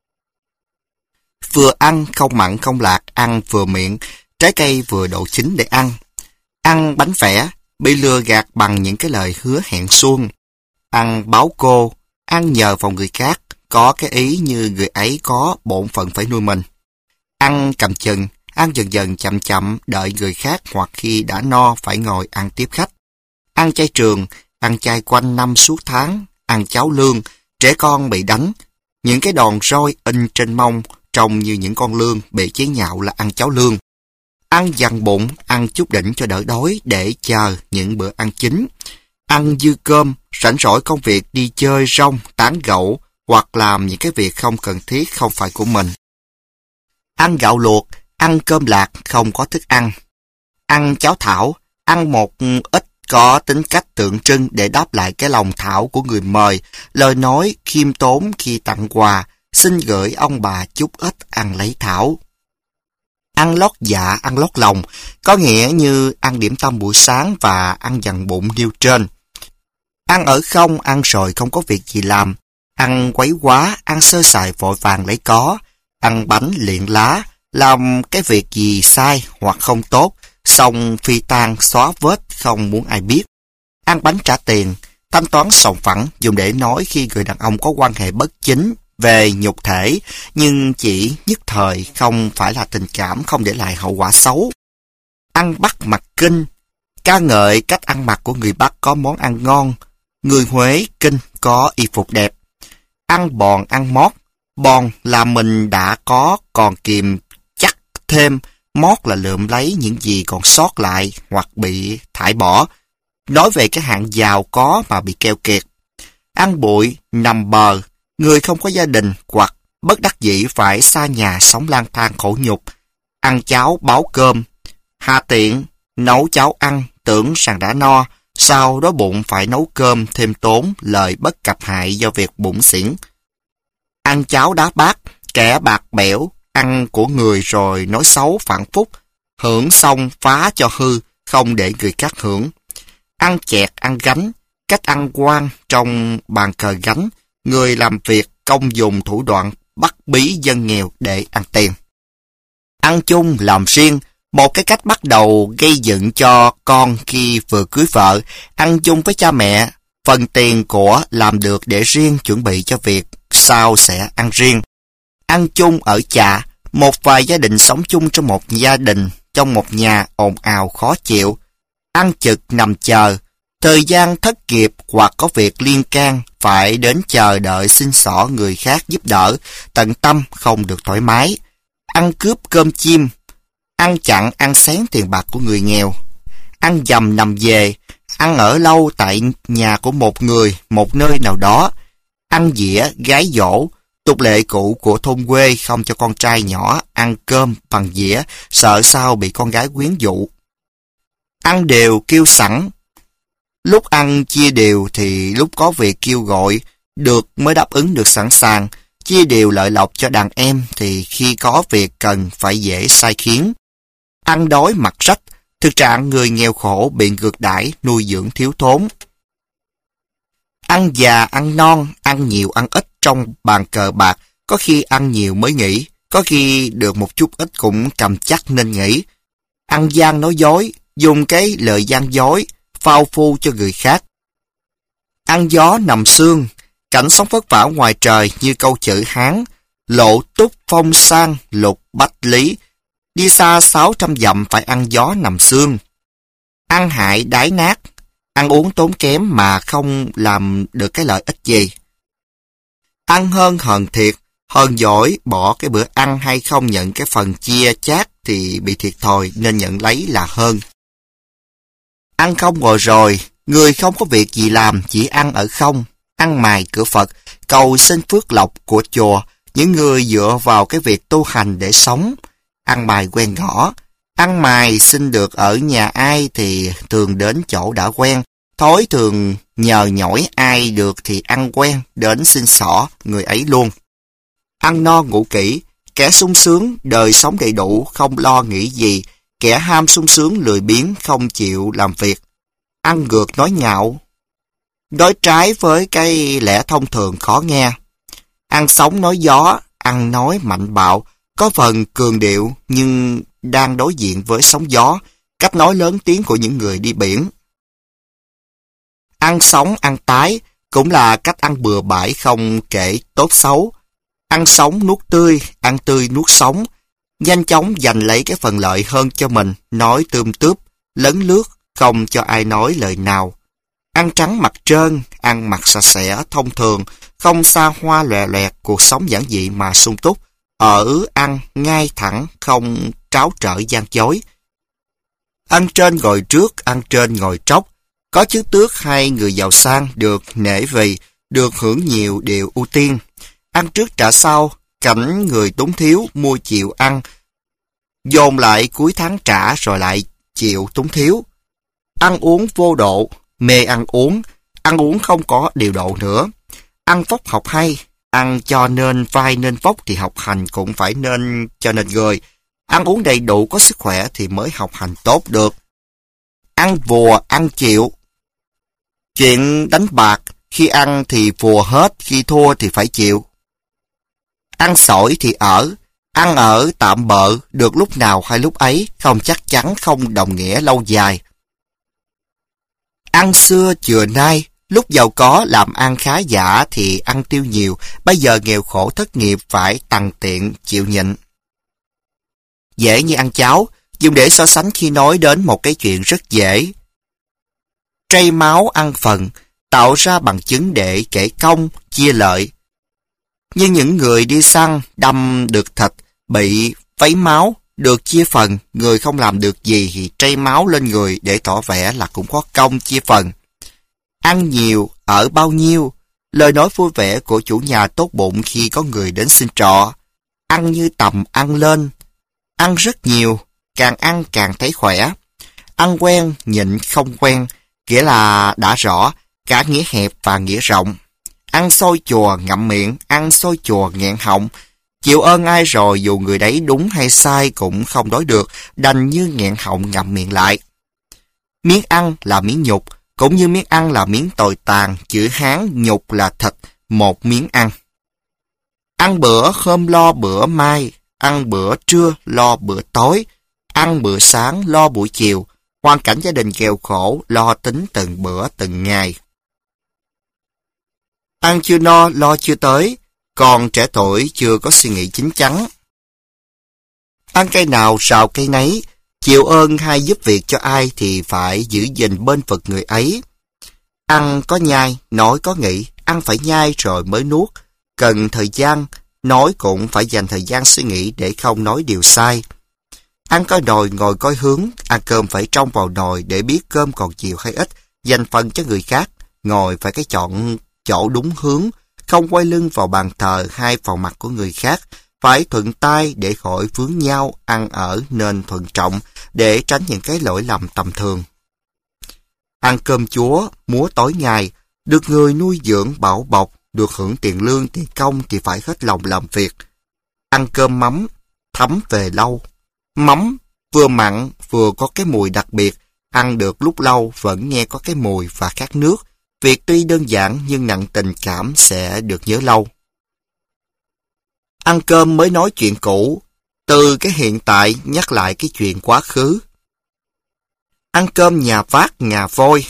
Vừa ăn không mặn không lạc, ăn vừa miệng, trái cây vừa độ chín để ăn. Ăn bánh vẽ, bị lừa gạt bằng những cái lời hứa hẹn suông. Ăn báo cô, ăn nhờ vào người khác, có cái ý như người ấy có bổn phận phải nuôi mình. Ăn cầm chừng, ăn dần dần chậm chậm, đợi người khác hoặc khi đã no phải ngồi ăn tiếp khách. Ăn chay trường, ăn chay quanh năm suốt tháng. Ăn cháo lương, trẻ con bị đánh. Những cái đòn roi in trên mông trông như những con lương bị chế nhạo là ăn cháo lương. Ăn dằn bụng, ăn chút đỉnh cho đỡ đói để chờ những bữa ăn chính. Ăn dư cơm, rảnh rỗi công việc đi chơi rong, tán gẫu hoặc làm những cái việc không cần thiết không phải của mình. Ăn gạo luộc, ăn cơm lạc không có thức ăn. Ăn cháo thảo, ăn một ít có tính cách tượng trưng để đáp lại cái lòng thảo của người mời, lời nói khiêm tốn khi tặng quà, xin gửi ông bà chút ít ăn lấy thảo. Ăn lót dạ, ăn lót lòng, có nghĩa như ăn điểm tâm buổi sáng và ăn dằn bụng nêu trên. Ăn ở không, ăn rồi không có việc gì làm. Ăn quấy quá, ăn sơ sài vội vàng lấy có. Ăn bánh liệng lá, làm cái việc gì sai hoặc không tốt, xong phi tan xóa vết không muốn ai biết. Ăn bánh trả tiền, thanh toán sòng phẳng dùng để nói khi người đàn ông có quan hệ bất chính về nhục thể, nhưng chỉ nhất thời không phải là tình cảm, không để lại hậu quả xấu. Ăn bắt mặt kinh, Ca ngợi cách ăn mặc của người Bắc có món ăn ngon, người Huế, Kinh có y phục đẹp. Ăn bòn ăn mót, bòn là mình đã có còn kìm chắc thêm, mót là lượm lấy những gì còn sót lại hoặc bị thải bỏ. Nói về cái hạng giàu có mà bị keo kiệt. Ăn bụi, nằm bờ, người không có gia đình hoặc bất đắc dĩ phải xa nhà sống lang thang khổ nhục. Ăn cháo báo cơm, hà tiện, nấu cháo ăn, tưởng rằng đã no, sau đói bụng phải nấu cơm thêm tốn, lời bất cập hại do việc bụng xỉn. Ăn cháo đá bát, kẻ bạc bẽo, ăn của người rồi nói xấu phản phúc, hưởng xong phá cho hư, không để người khác hưởng. Ăn chẹt, ăn gánh, cách ăn quan trong bàn cờ gánh, người làm việc công dùng thủ đoạn bắt bí dân nghèo để ăn tiền. Ăn chung làm riêng, một cái cách bắt đầu gây dựng cho con khi vừa cưới vợ, ăn chung với cha mẹ, phần tiền của làm được để riêng chuẩn bị cho việc sau sẽ ăn riêng. Ăn chung ở chạ, một vài gia đình sống chung trong một gia đình, trong một nhà ồn ào khó chịu. Ăn chực nằm chờ, thời gian thất nghiệp hoặc có việc liên can phải đến chờ đợi xin xỏ người khác giúp đỡ, tận tâm không được thoải mái. Ăn cướp cơm chim, ăn chặn ăn xén tiền bạc của người nghèo. Ăn dầm nằm về, ăn ở lâu tại nhà của một người, một nơi nào đó. Ăn dĩa, gái dỗ, tục lệ cũ của thôn quê không cho con trai nhỏ ăn cơm bằng dĩa, sợ sao bị con gái quyến dụ. Ăn đều kêu sẵn, lúc ăn chia đều thì lúc có việc kêu gọi, được mới đáp ứng được sẵn sàng. Chia đều lợi lộc cho đàn em thì khi có việc cần phải dễ sai khiến. Ăn đói mặc rách, thực trạng người nghèo khổ bị ngược đãi, nuôi dưỡng thiếu thốn. Ăn già ăn non, ăn nhiều ăn ít trong bàn cờ bạc, có khi ăn nhiều mới nghỉ, có khi được một chút ít cũng cầm chắc nên nghỉ. Ăn gian nói dối, dùng cái lời gian dối, phao phu cho người khác. Ăn gió nằm sương, cảnh sống vất vả ngoài trời như câu chữ Hán, lộ túc phong sang lục bách lý, đi xa sáu trăm dặm phải ăn gió nằm sương. Ăn hại đái nát, ăn uống tốn kém mà không làm được cái lợi ích gì. Ăn hơn hờn thiệt, hờn giỏi bỏ cái bữa ăn hay không nhận cái phần chia chác thì bị thiệt thòi nên nhận lấy là hơn. Ăn không ngồi rồi, người không có việc gì làm chỉ ăn ở không, ăn mài cửa Phật, cầu xin phước lộc của chùa, những người dựa vào cái việc tu hành để sống. Ăn mài quen ngõ, ăn mài xin được ở nhà ai thì thường đến chỗ đã quen, thói thường nhờ nhỏi ai được thì ăn quen, đến xin xỏ người ấy luôn. Ăn no ngủ kỹ, kẻ sung sướng, đời sống đầy đủ, không lo nghĩ gì, kẻ ham sung sướng lười biếng, không chịu làm việc. Ăn ngược nói ngạo, nói trái với cái lẽ thông thường khó nghe. Ăn sóng nói gió, ăn nói mạnh bạo, có phần cường điệu nhưng đang đối diện với sóng gió, cách nói lớn tiếng của những người đi biển. Ăn sống ăn tái cũng là cách ăn bừa bãi không kể tốt xấu. Ăn sống nuốt tươi, ăn tươi nuốt sống, nhanh chóng giành lấy cái phần lợi hơn cho mình, nói tươm tướp, lấn lướt, không cho ai nói lời nào. Ăn trắng mặt trơn, ăn mặc sạch sẽ, thông thường, không xa hoa lòe loẹt, cuộc sống giản dị mà sung túc. Ở ăn ngay thẳng, không tráo trở gian dối. Ăn trên ngồi trước, ăn trên ngồi tróc. Có chức tước hay người giàu sang được nể vì, được hưởng nhiều điều ưu tiên. Ăn trước trả sau, cảnh người túng thiếu mua chịu ăn, dồn lại cuối tháng trả rồi lại chịu túng thiếu. Ăn uống vô độ, mê ăn uống, ăn uống không có điều độ nữa. Ăn vóc học hay, ăn cho nên vai nên vóc thì học hành cũng phải nên cho nên người. Ăn uống đầy đủ có sức khỏe thì mới học hành tốt được. Ăn vùa, ăn chịu. Chuyện đánh bạc, khi ăn thì vùa hết, khi thua thì phải chịu. Ăn sỏi thì ở, ăn ở tạm bợ, được lúc nào hay lúc ấy, không chắc chắn, không đồng nghĩa lâu dài. Ăn xưa chừa nay, lúc giàu có làm ăn khá giả thì ăn tiêu nhiều, bây giờ nghèo khổ thất nghiệp phải tằn tiện chịu nhịn. Dễ như ăn cháo, dùng để so sánh khi nói đến một cái chuyện rất dễ. trây máu ăn phần, tạo ra bằng chứng để kể công, chia lợi. Như những người đi săn, đâm được thịt, bị vấy máu, được chia phần, người không làm được gì thì trây máu lên người để tỏ vẻ là cũng có công chia phần. Ăn nhiều, ở bao nhiêu, lời nói vui vẻ của chủ nhà tốt bụng khi có người đến xin trọ. Ăn như tầm ăn lên, ăn rất nhiều, càng ăn càng thấy khỏe. Ăn quen, nhịn không quen, nghĩa là đã rõ, cả nghĩa hẹp và nghĩa rộng. Ăn xôi chùa ngậm miệng, ăn xôi chùa nghẹn họng. Chịu ơn ai rồi dù người đấy đúng hay sai cũng không nói được, đành như nghẹn họng ngậm miệng lại. Miếng ăn là miếng nhục, cũng như miếng ăn là miếng tồi tàn, chữ Hán nhục là thịt, một miếng ăn. Ăn bữa hôm lo bữa mai, ăn bữa trưa lo bữa tối, ăn bữa sáng lo buổi chiều, hoàn cảnh gia đình nghèo khổ lo tính từng bữa từng ngày. Ăn chưa no lo chưa tới, còn trẻ tuổi chưa có suy nghĩ chín chắn. Ăn cây nào rào cây nấy, chịu ơn hay giúp việc cho ai thì phải giữ gìn bên vực người ấy. Ăn có nhai, nói có nghĩ, ăn phải nhai rồi mới nuốt. Cần thời gian, nói cũng phải dành thời gian suy nghĩ để không nói điều sai. Ăn có nồi ngồi coi hướng, ăn cơm phải trông vào nồi để biết cơm còn nhiều hay ít, dành phần cho người khác, ngồi phải cái chọn chỗ đúng hướng, không quay lưng vào bàn thờ hay vào mặt của người khác, phải thuận tay để khỏi vướng nhau, ăn ở nên thuận trọng để tránh những cái lỗi lầm tầm thường. Ăn cơm chúa, múa tối ngày, được người nuôi dưỡng bảo bọc, được hưởng tiền lương tiền công thì phải hết lòng làm việc. Ăn cơm mắm, thấm về lâu. Mắm vừa mặn vừa có cái mùi đặc biệt, ăn được lúc lâu vẫn nghe có cái mùi và khát nước. Việc tuy đơn giản nhưng nặng tình cảm sẽ được nhớ lâu. Ăn cơm mới nói chuyện cũ, từ cái hiện tại nhắc lại cái chuyện quá khứ. Ăn cơm nhà vác nhà vôi.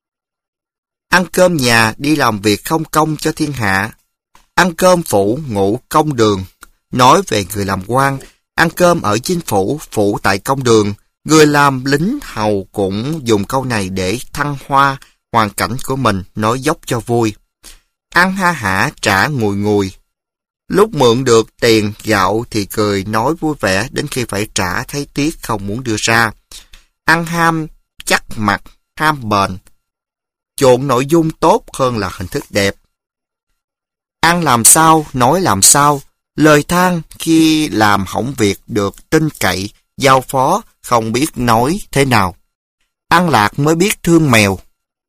Ăn cơm nhà đi làm việc không công cho thiên hạ. Ăn cơm phủ ngủ công đường. Nói về người làm quan, ăn cơm ở chính phủ, phủ tại công đường. Người làm lính hầu cũng dùng câu này để thăng hoa hoàn cảnh của mình, nói dốc cho vui. Ăn ha hả trả ngùi ngùi. Lúc mượn được tiền gạo thì cười nói vui vẻ, đến khi phải trả thấy tiếc không muốn đưa ra. Ăn ham chắc mặt, ham bền. Chuộng nội dung tốt hơn là hình thức đẹp. Ăn làm sao, nói làm sao. Lời than khi làm hỏng việc được tin cậy, giao phó không biết nói thế nào. Ăn lạc mới biết thương mèo.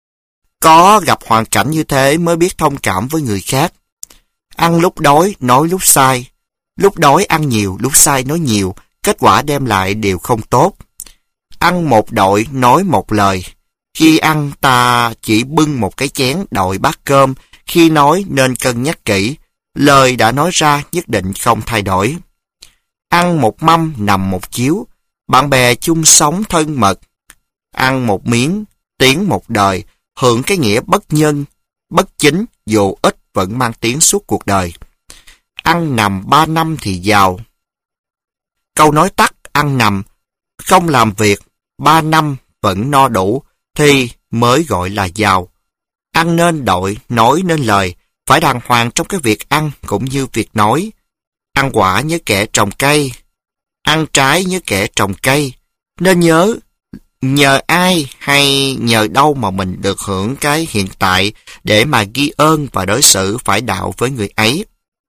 Có gặp hoàn cảnh như thế mới biết thông cảm với người khác. Ăn lúc đói, nói lúc sai. Lúc đói ăn nhiều, lúc sai nói nhiều, kết quả đem lại đều không tốt. Ăn một đội, nói một lời. Khi ăn ta chỉ bưng một cái chén đội bát cơm, khi nói nên cân nhắc kỹ. Lời đã nói ra nhất định không thay đổi. Ăn một mâm, nằm một chiếu. Bạn bè chung sống thân mật. Ăn một miếng, tiếng một đời. Hưởng cái nghĩa bất nhân, bất chính, dù ít vẫn mang tiếng suốt cuộc đời. Ăn nằm ba năm thì giàu. Câu nói tắt ăn nằm, không làm việc, ba năm vẫn no đủ, thì mới gọi là giàu. Ăn nên đội, nói nên lời, phải đàng hoàng trong cái việc ăn cũng như việc nói. Ăn quả như kẻ trồng cây, ăn trái như kẻ trồng cây. Nên nhớ, nhờ ai hay nhờ đâu mà mình được hưởng cái hiện tại để mà ghi ơn và đối xử phải đạo với người ấy.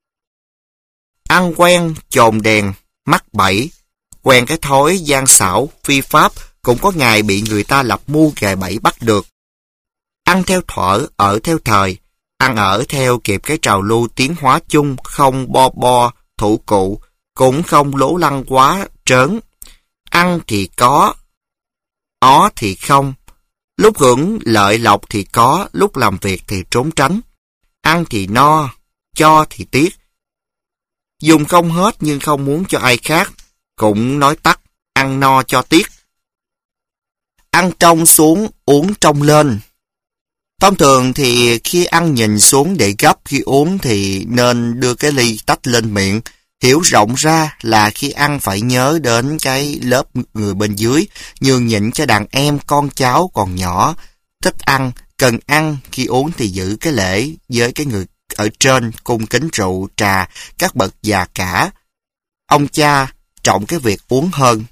Ăn quen, chồn đèn, mắc bẫy, quen cái thói gian xảo, phi pháp, cũng có ngày bị người ta lập mưu gài bẫy bắt được. Ăn theo thuở, ở theo thời, ăn ở theo kịp cái trào lưu tiến hóa chung, không bo bo, thủ cụ, cũng không lố lăng quá trớn. Ăn thì có, ó thì không. Lúc hưởng lợi lộc thì có, lúc làm việc thì trốn tránh. Ăn thì no, cho thì tiếc. Dùng không hết nhưng không muốn cho ai khác, cũng nói tắt, ăn no cho tiếc. Ăn trông xuống, uống trông lên. Thông thường thì khi ăn nhìn xuống để gấp, khi uống thì nên đưa cái ly tách lên miệng. Hiểu rộng ra là khi ăn phải nhớ đến cái lớp người bên dưới, nhường nhịn cho đàn em con cháu còn nhỏ, thích ăn, cần ăn, khi uống thì giữ cái lễ với cái người ở trên, cung kính rượu, trà, các bậc già cả. Ông cha trọng cái việc uống hơn.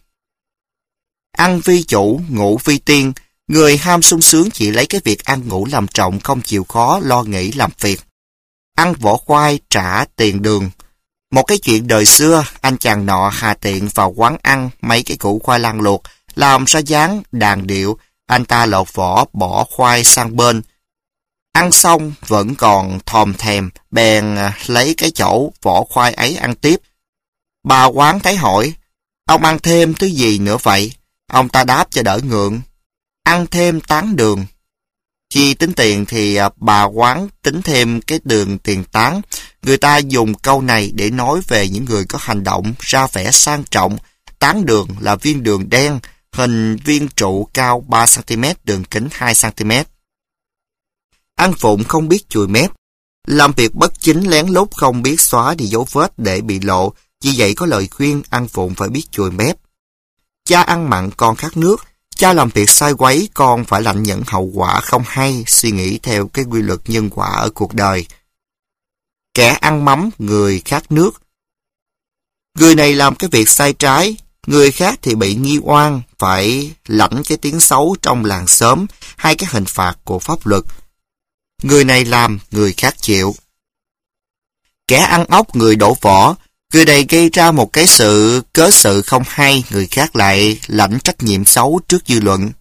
Ăn phi chủ, ngủ phi tiên, người ham sung sướng chỉ lấy cái việc ăn ngủ làm trọng, không chịu khó lo nghĩ làm việc. Ăn vỏ khoai trả tiền đường. Một cái chuyện đời xưa, anh chàng nọ hà tiện vào quán ăn mấy cái củ khoai lang luộc, làm ra dáng đàn điệu, anh ta lột vỏ bỏ khoai sang bên. Ăn xong vẫn còn thòm thèm, bèn lấy cái chậu vỏ khoai ấy ăn tiếp. Bà quán thấy hỏi, ông ăn thêm thứ gì nữa vậy? Ông ta đáp cho đỡ ngượng, ăn thêm tán đường. Khi tính tiền thì bà quán tính thêm cái đường tiền tán. Người ta dùng câu này để nói về những người có hành động ra vẻ sang trọng. Tán đường là viên đường đen, hình viên trụ cao ba xăng-ti-mét, đường kính hai xăng-ti-mét. Ăn vụng không biết chùi mép. Làm việc bất chính lén lút không biết xóa đi dấu vết để bị lộ. Vì vậy có lời khuyên ăn vụng phải biết chùi mép. Cha ăn mặn con khát nước. Cha làm việc sai quấy, con phải lãnh nhận hậu quả không hay, suy nghĩ theo cái quy luật nhân quả ở cuộc đời. Kẻ ăn mắm, người khát nước. Người này làm cái việc sai trái, người khác thì bị nghi oan, phải lãnh cái tiếng xấu trong làng xóm, hay cái hình phạt của pháp luật. Người này làm, người khác chịu. Kẻ ăn ốc, người đổ vỏ. Người này gây ra một cái sự cớ sự không hay, người khác lại lãnh trách nhiệm xấu trước dư luận.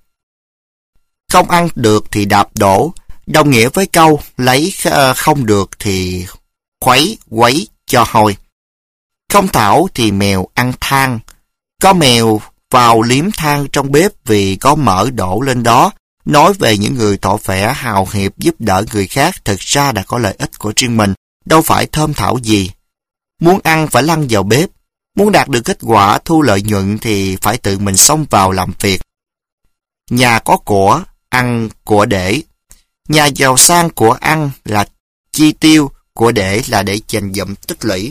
Không ăn được thì đạp đổ, đồng nghĩa với câu lấy không được thì khuấy, quấy cho hôi. Không thảo thì mèo ăn than. Có mèo vào liếm than trong bếp vì có mỡ đổ lên đó. Nói về những người tỏ vẻ hào hiệp giúp đỡ người khác, thực ra đã có lợi ích của riêng mình, đâu phải thơm thảo gì. Muốn ăn phải lăn vào bếp, muốn đạt được kết quả thu lợi nhuận thì phải tự mình xông vào làm việc. Nhà có của, ăn của để. Nhà giàu sang của ăn là chi tiêu, của để là để dành dụm tích lũy.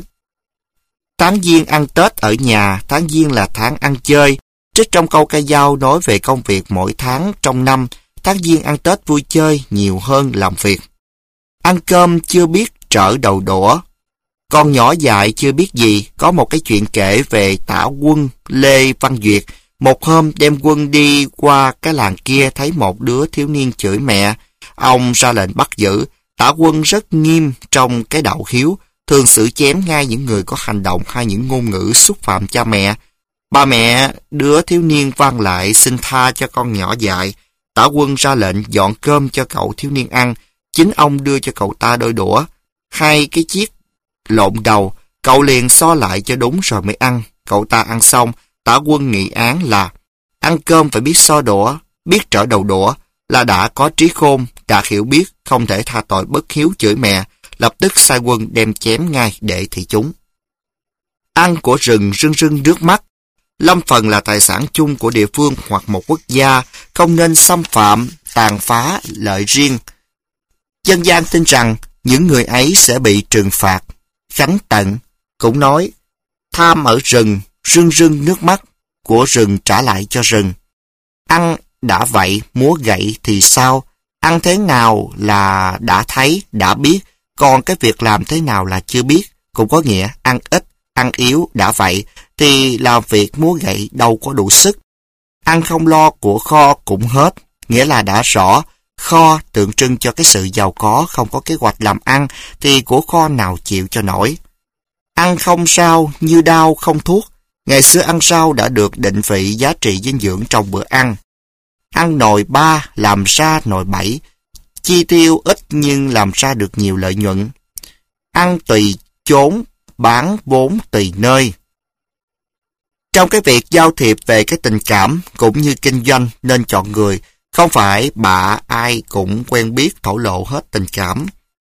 Tháng Giêng ăn Tết ở nhà, tháng Giêng là tháng ăn chơi. Trích trong câu ca dao nói về công việc mỗi tháng trong năm, tháng Giêng ăn Tết vui chơi nhiều hơn làm việc. Ăn cơm chưa biết trở đầu đũa. Con nhỏ dại chưa biết gì, có một cái chuyện kể về tả quân Lê Văn Duyệt. Một hôm đem quân đi qua cái làng kia, thấy một đứa thiếu niên chửi mẹ. Ông ra lệnh bắt giữ. Tả quân rất nghiêm trong cái đạo hiếu, thường xử chém ngay những người có hành động hay những ngôn ngữ xúc phạm cha mẹ. Ba mẹ đứa thiếu niên van lại xin tha cho con nhỏ dại. Tả quân ra lệnh dọn cơm cho cậu thiếu niên ăn. Chính ông đưa cho cậu ta đôi đũa, hai cái chiếc lộn đầu. Cậu liền so lại cho đúng rồi mới ăn. Cậu ta ăn xong, tả quân nghị án là ăn cơm phải biết so đũa, biết trở đầu đũa, là đã có trí khôn, đã hiểu biết, không thể tha tội bất hiếu chửi mẹ. Lập tức sai quân đem chém ngay để thị chúng. Ăn của rừng rưng rưng nước mắt. Lâm phần là tài sản chung của địa phương hoặc một quốc gia, không nên xâm phạm, tàn phá lợi riêng. Dân gian tin rằng những người ấy sẽ bị trừng phạt. Khánh Tận cũng nói, tham ở rừng, rưng rưng nước mắt, của rừng trả lại cho rừng. Ăn đã vậy, múa gậy thì sao? Ăn thế nào là đã thấy, đã biết, còn cái việc làm thế nào là chưa biết, cũng có nghĩa ăn ít, ăn yếu đã vậy, thì làm việc múa gậy đâu có đủ sức. Ăn không lo của kho cũng hết, nghĩa là đã rõ, kho tượng trưng cho cái sự giàu có, không có kế hoạch làm ăn, thì của kho nào chịu cho nổi. Ăn không rau như đau không thuốc, ngày xưa ăn rau đã được định vị giá trị dinh dưỡng trong bữa ăn. Ăn nồi ba làm ra nồi bảy, chi tiêu ít nhưng làm ra được nhiều lợi nhuận. Ăn tùy chốn, bán vốn tùy nơi. Trong cái việc giao thiệp về cái tình cảm cũng như kinh doanh nên chọn người, không phải bạ ai cũng quen biết thổ lộ hết tình cảm.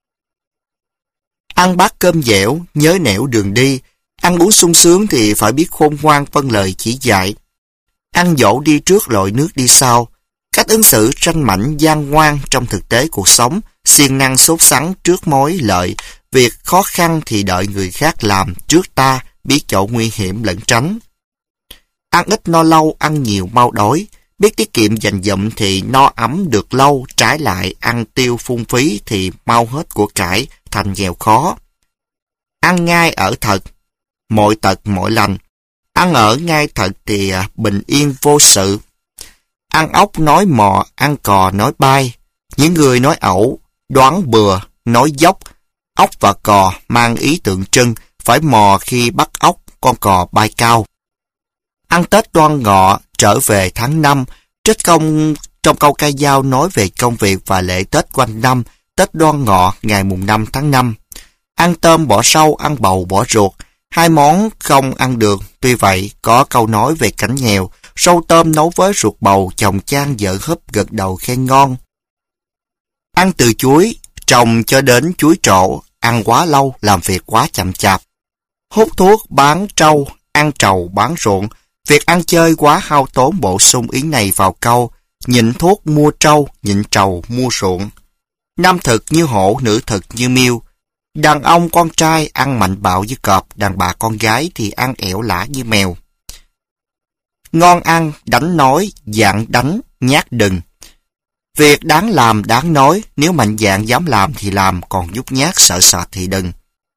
Ăn bát cơm dẻo, nhớ nẻo đường đi. Ăn uống sung sướng thì phải biết khôn ngoan phân lời chỉ dạy. Ăn dỗ đi trước lội nước đi sau. Cách ứng xử ranh mãnh gian ngoan trong thực tế cuộc sống, siêng năng sốt sắng trước mối lợi. Việc khó khăn thì đợi người khác làm trước ta, biết chỗ nguy hiểm lẩn tránh. Ăn ít no lâu, ăn nhiều mau đói. Biết tiết kiệm dành dụm thì no ấm được lâu, trái lại ăn tiêu phung phí thì mau hết của cải, thành nghèo khó. Ăn ngay ở thật, mọi tật mọi lành. Ăn ở ngay thật thì bình yên vô sự. Ăn ốc nói mò, ăn cò nói bay. Những người nói ẩu, đoán bừa, nói dốc. Ốc và cò mang ý tượng trưng, phải mò khi bắt ốc, con cò bay cao. Ăn Tết Đoan Ngọ, trở về tháng năm. Trích công trong câu ca dao nói về công việc và lễ Tết quanh năm, Tết Đoan Ngọ ngày mùng năm tháng năm. Ăn tôm bỏ sâu, ăn bầu bỏ ruột. Hai món không ăn được, tuy vậy có câu nói về cảnh nghèo, sâu tôm nấu với ruột bầu, chồng chan vợ húp gật đầu khen ngon. Ăn từ chuối, trồng cho đến chuối trộ, ăn quá lâu, làm việc quá chậm chạp. Hút thuốc, bán trâu, ăn trầu, bán ruộng. Việc ăn chơi quá hao tốn, bổ sung ý này vào câu, nhịn thuốc mua trâu, nhịn trầu mua ruộng. Nam thực như hổ, nữ thực như miêu. Đàn ông con trai ăn mạnh bạo như cọp, đàn bà con gái thì ăn ẻo lả như mèo. Ngon ăn, đánh nói, dạn đánh, nhát đừng. Việc đáng làm, đáng nói, nếu mạnh dạn dám làm thì làm, còn nhút nhát sợ sệt thì đừng.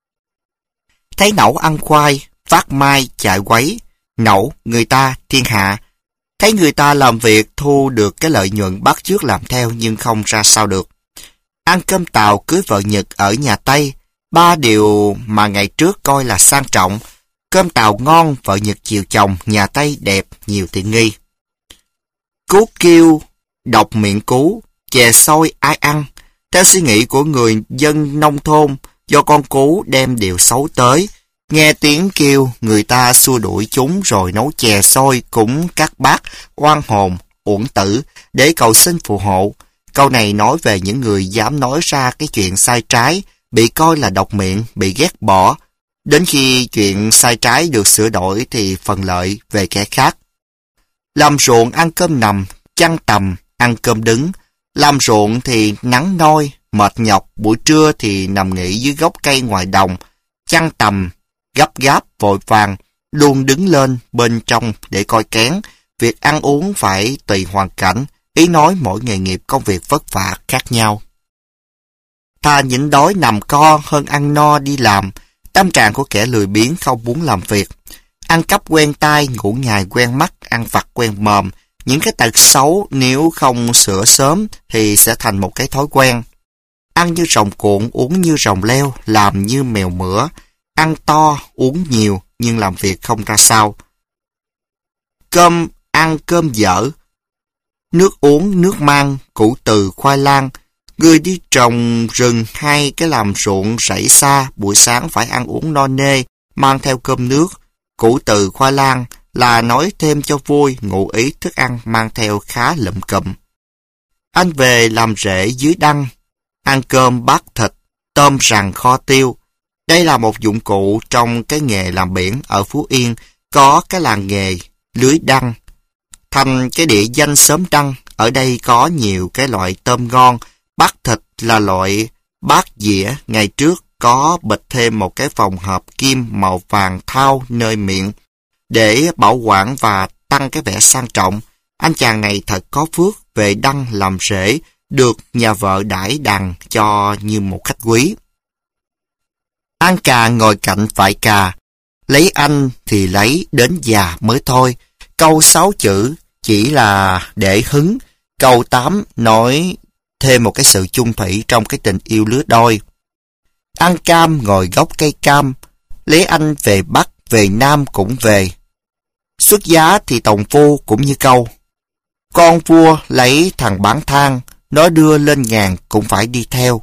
Thấy nẩu ăn khoai, phát mai, chạy quấy, nẩu, người ta, thiên hạ. Thấy người ta làm việc thu được cái lợi nhuận bắt chước làm theo nhưng không ra sao được. Ăn cơm Tàu cưới vợ Nhật ở nhà Tây, ba điều mà ngày trước coi là sang trọng. Cơm Tàu ngon, vợ Nhật chiều chồng, nhà Tây đẹp, nhiều tiện nghi. Cú kêu, độc miệng cú, chè xôi ai ăn. Theo suy nghĩ của người dân nông thôn, do con cú đem điều xấu tới. Nghe tiếng kêu, người ta xua đuổi chúng rồi nấu chè xôi cúng các bác, oan hồn, uổng tử, để cầu xin phù hộ. Câu này nói về những người dám nói ra cái chuyện sai trái, bị coi là độc miệng, bị ghét bỏ. Đến khi chuyện sai trái được sửa đổi thì phần lợi về kẻ khác. Làm ruộng ăn cơm nằm, chăn tầm, ăn cơm đứng. Làm ruộng thì nắng nôi, mệt nhọc, buổi trưa thì nằm nghỉ dưới gốc cây ngoài đồng. Chăn tầm, gấp gáp, vội vàng, luôn đứng lên bên trong để coi kén. Việc ăn uống phải tùy hoàn cảnh, ý nói mỗi nghề nghiệp công việc vất vả khác nhau. Thà nhịn đói nằm co hơn ăn no đi làm, tâm trạng của kẻ lười biếng không muốn làm việc. Ăn cắp quen tai, ngủ ngày quen mắt, ăn vặt quen mồm. Những cái tật xấu nếu không sửa sớm thì sẽ thành một cái thói quen. Ăn như rồng cuộn, uống như rồng leo, làm như mèo mửa. Ăn to, uống nhiều, nhưng làm việc không ra sao. Cơm ăn cơm dở. Nước uống nước mang, củ từ khoai lang. Người đi trồng rừng hay cái làm ruộng rẫy xa, buổi sáng phải ăn uống no nê, mang theo cơm nước. Củ từ khoai lang là nói thêm cho vui, ngụ ý thức ăn mang theo khá lụm cụm. Anh về làm rễ dưới đăng, ăn cơm bát thịt, tôm rằn kho tiêu. Đây là một dụng cụ trong cái nghề làm biển ở Phú Yên, có cái làng nghề lưới đăng. Thành cái địa danh xóm đăng, ở đây có nhiều cái loại tôm ngon. Bát thịt là loại bát dĩa, ngày trước có bịch thêm một cái vòng hợp kim màu vàng thau nơi miệng để bảo quản và tăng cái vẻ sang trọng. Anh chàng này thật có phước, về đăng làm rễ, được nhà vợ đãi đằng cho như một khách quý. Ăn cà ngồi cạnh phải cà, lấy anh thì lấy đến già mới thôi. Câu sáu chữ chỉ là để hứng, câu tám nói thêm một cái sự chung thủy trong cái tình yêu lứa đôi. Ăn cam ngồi gốc cây cam, lấy anh về Bắc, về Nam cũng về. Xuất giá thì tòng phu cũng như câu. Con vua lấy thằng bán than, nó đưa lên ngàn cũng phải đi theo.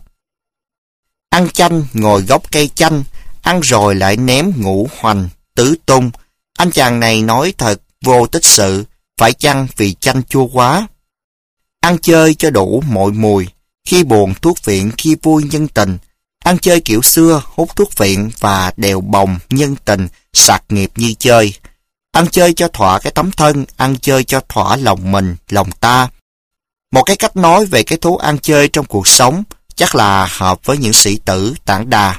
Ăn chanh ngồi gốc cây chanh, ăn rồi lại ném ngũ hoành, tứ tung. Anh chàng này nói thật vô tích sự, phải chăng vì chanh chua quá. Ăn chơi cho đủ mọi mùi, khi buồn thuốc viện, khi vui nhân tình. Ăn chơi kiểu xưa, hút thuốc viện và đèo bồng nhân tình, sạc nghiệp như chơi. Ăn chơi cho thỏa cái tấm thân, ăn chơi cho thỏa lòng mình, lòng ta. Một cái cách nói về cái thú ăn chơi trong cuộc sống, chắc là hợp với những sĩ tử tản đà.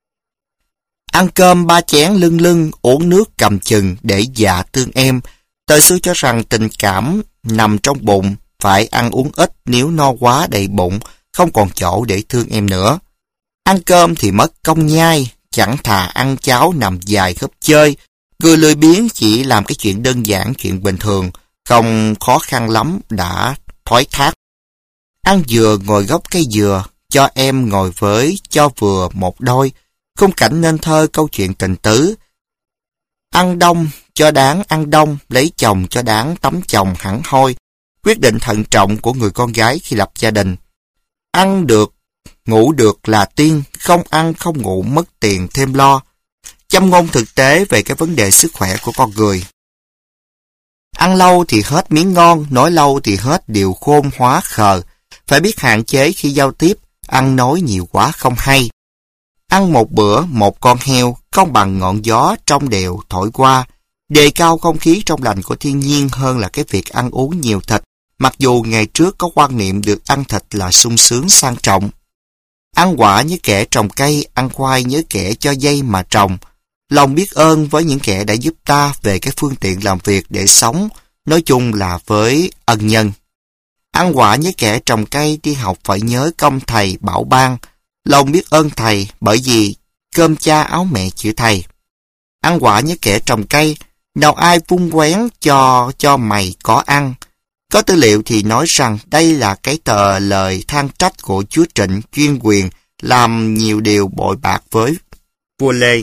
Ăn cơm ba chén lưng lưng, uống nước cầm chừng để dạ tương em. Thời xưa cho rằng tình cảm nằm trong bụng, phải ăn uống ít, nếu no quá đầy bụng, không còn chỗ để thương em nữa. Ăn cơm thì mất công nhai, chẳng thà ăn cháo nằm dài khắp chơi. Người lười biếng chỉ làm cái chuyện đơn giản, chuyện bình thường, không khó khăn lắm đã thoái thác. Ăn dừa ngồi gốc cây dừa, cho em ngồi với cho vừa một đôi, khung cảnh nên thơ câu chuyện tình tứ. Ăn đông cho đáng ăn đông, lấy chồng cho đáng tắm chồng hẳn hoi, quyết định thận trọng của người con gái khi lập gia đình. Ăn được, ngủ được là tiên, không ăn không ngủ mất tiền thêm lo. Châm ngôn thực tế về cái vấn đề sức khỏe của con người. Ăn lâu thì hết miếng ngon, nói lâu thì hết điều khôn hóa khờ. Phải biết hạn chế khi giao tiếp, ăn nói nhiều quá không hay. Ăn một bữa một con heo không bằng ngọn gió trong đều thổi qua, đề cao không khí trong lành của thiên nhiên hơn là cái việc ăn uống nhiều thịt, mặc dù ngày trước có quan niệm được ăn thịt là sung sướng sang trọng. Ăn quả như kẻ trồng cây, ăn khoai như kẻ cho dây mà trồng. Lòng biết ơn với những kẻ đã giúp ta về cái phương tiện làm việc để sống, nói chung là với ân nhân. Ăn quả như kẻ trồng cây, đi học phải nhớ công thầy bảo ban. Lòng biết ơn thầy bởi vì cơm cha áo mẹ chữ thầy. Ăn quả như kẻ trồng cây, nào ai vung quén cho cho mày có ăn. Có tư liệu thì nói rằng đây là cái tờ lời than trách của chúa Trịnh chuyên quyền làm nhiều điều bội bạc với vua Lê.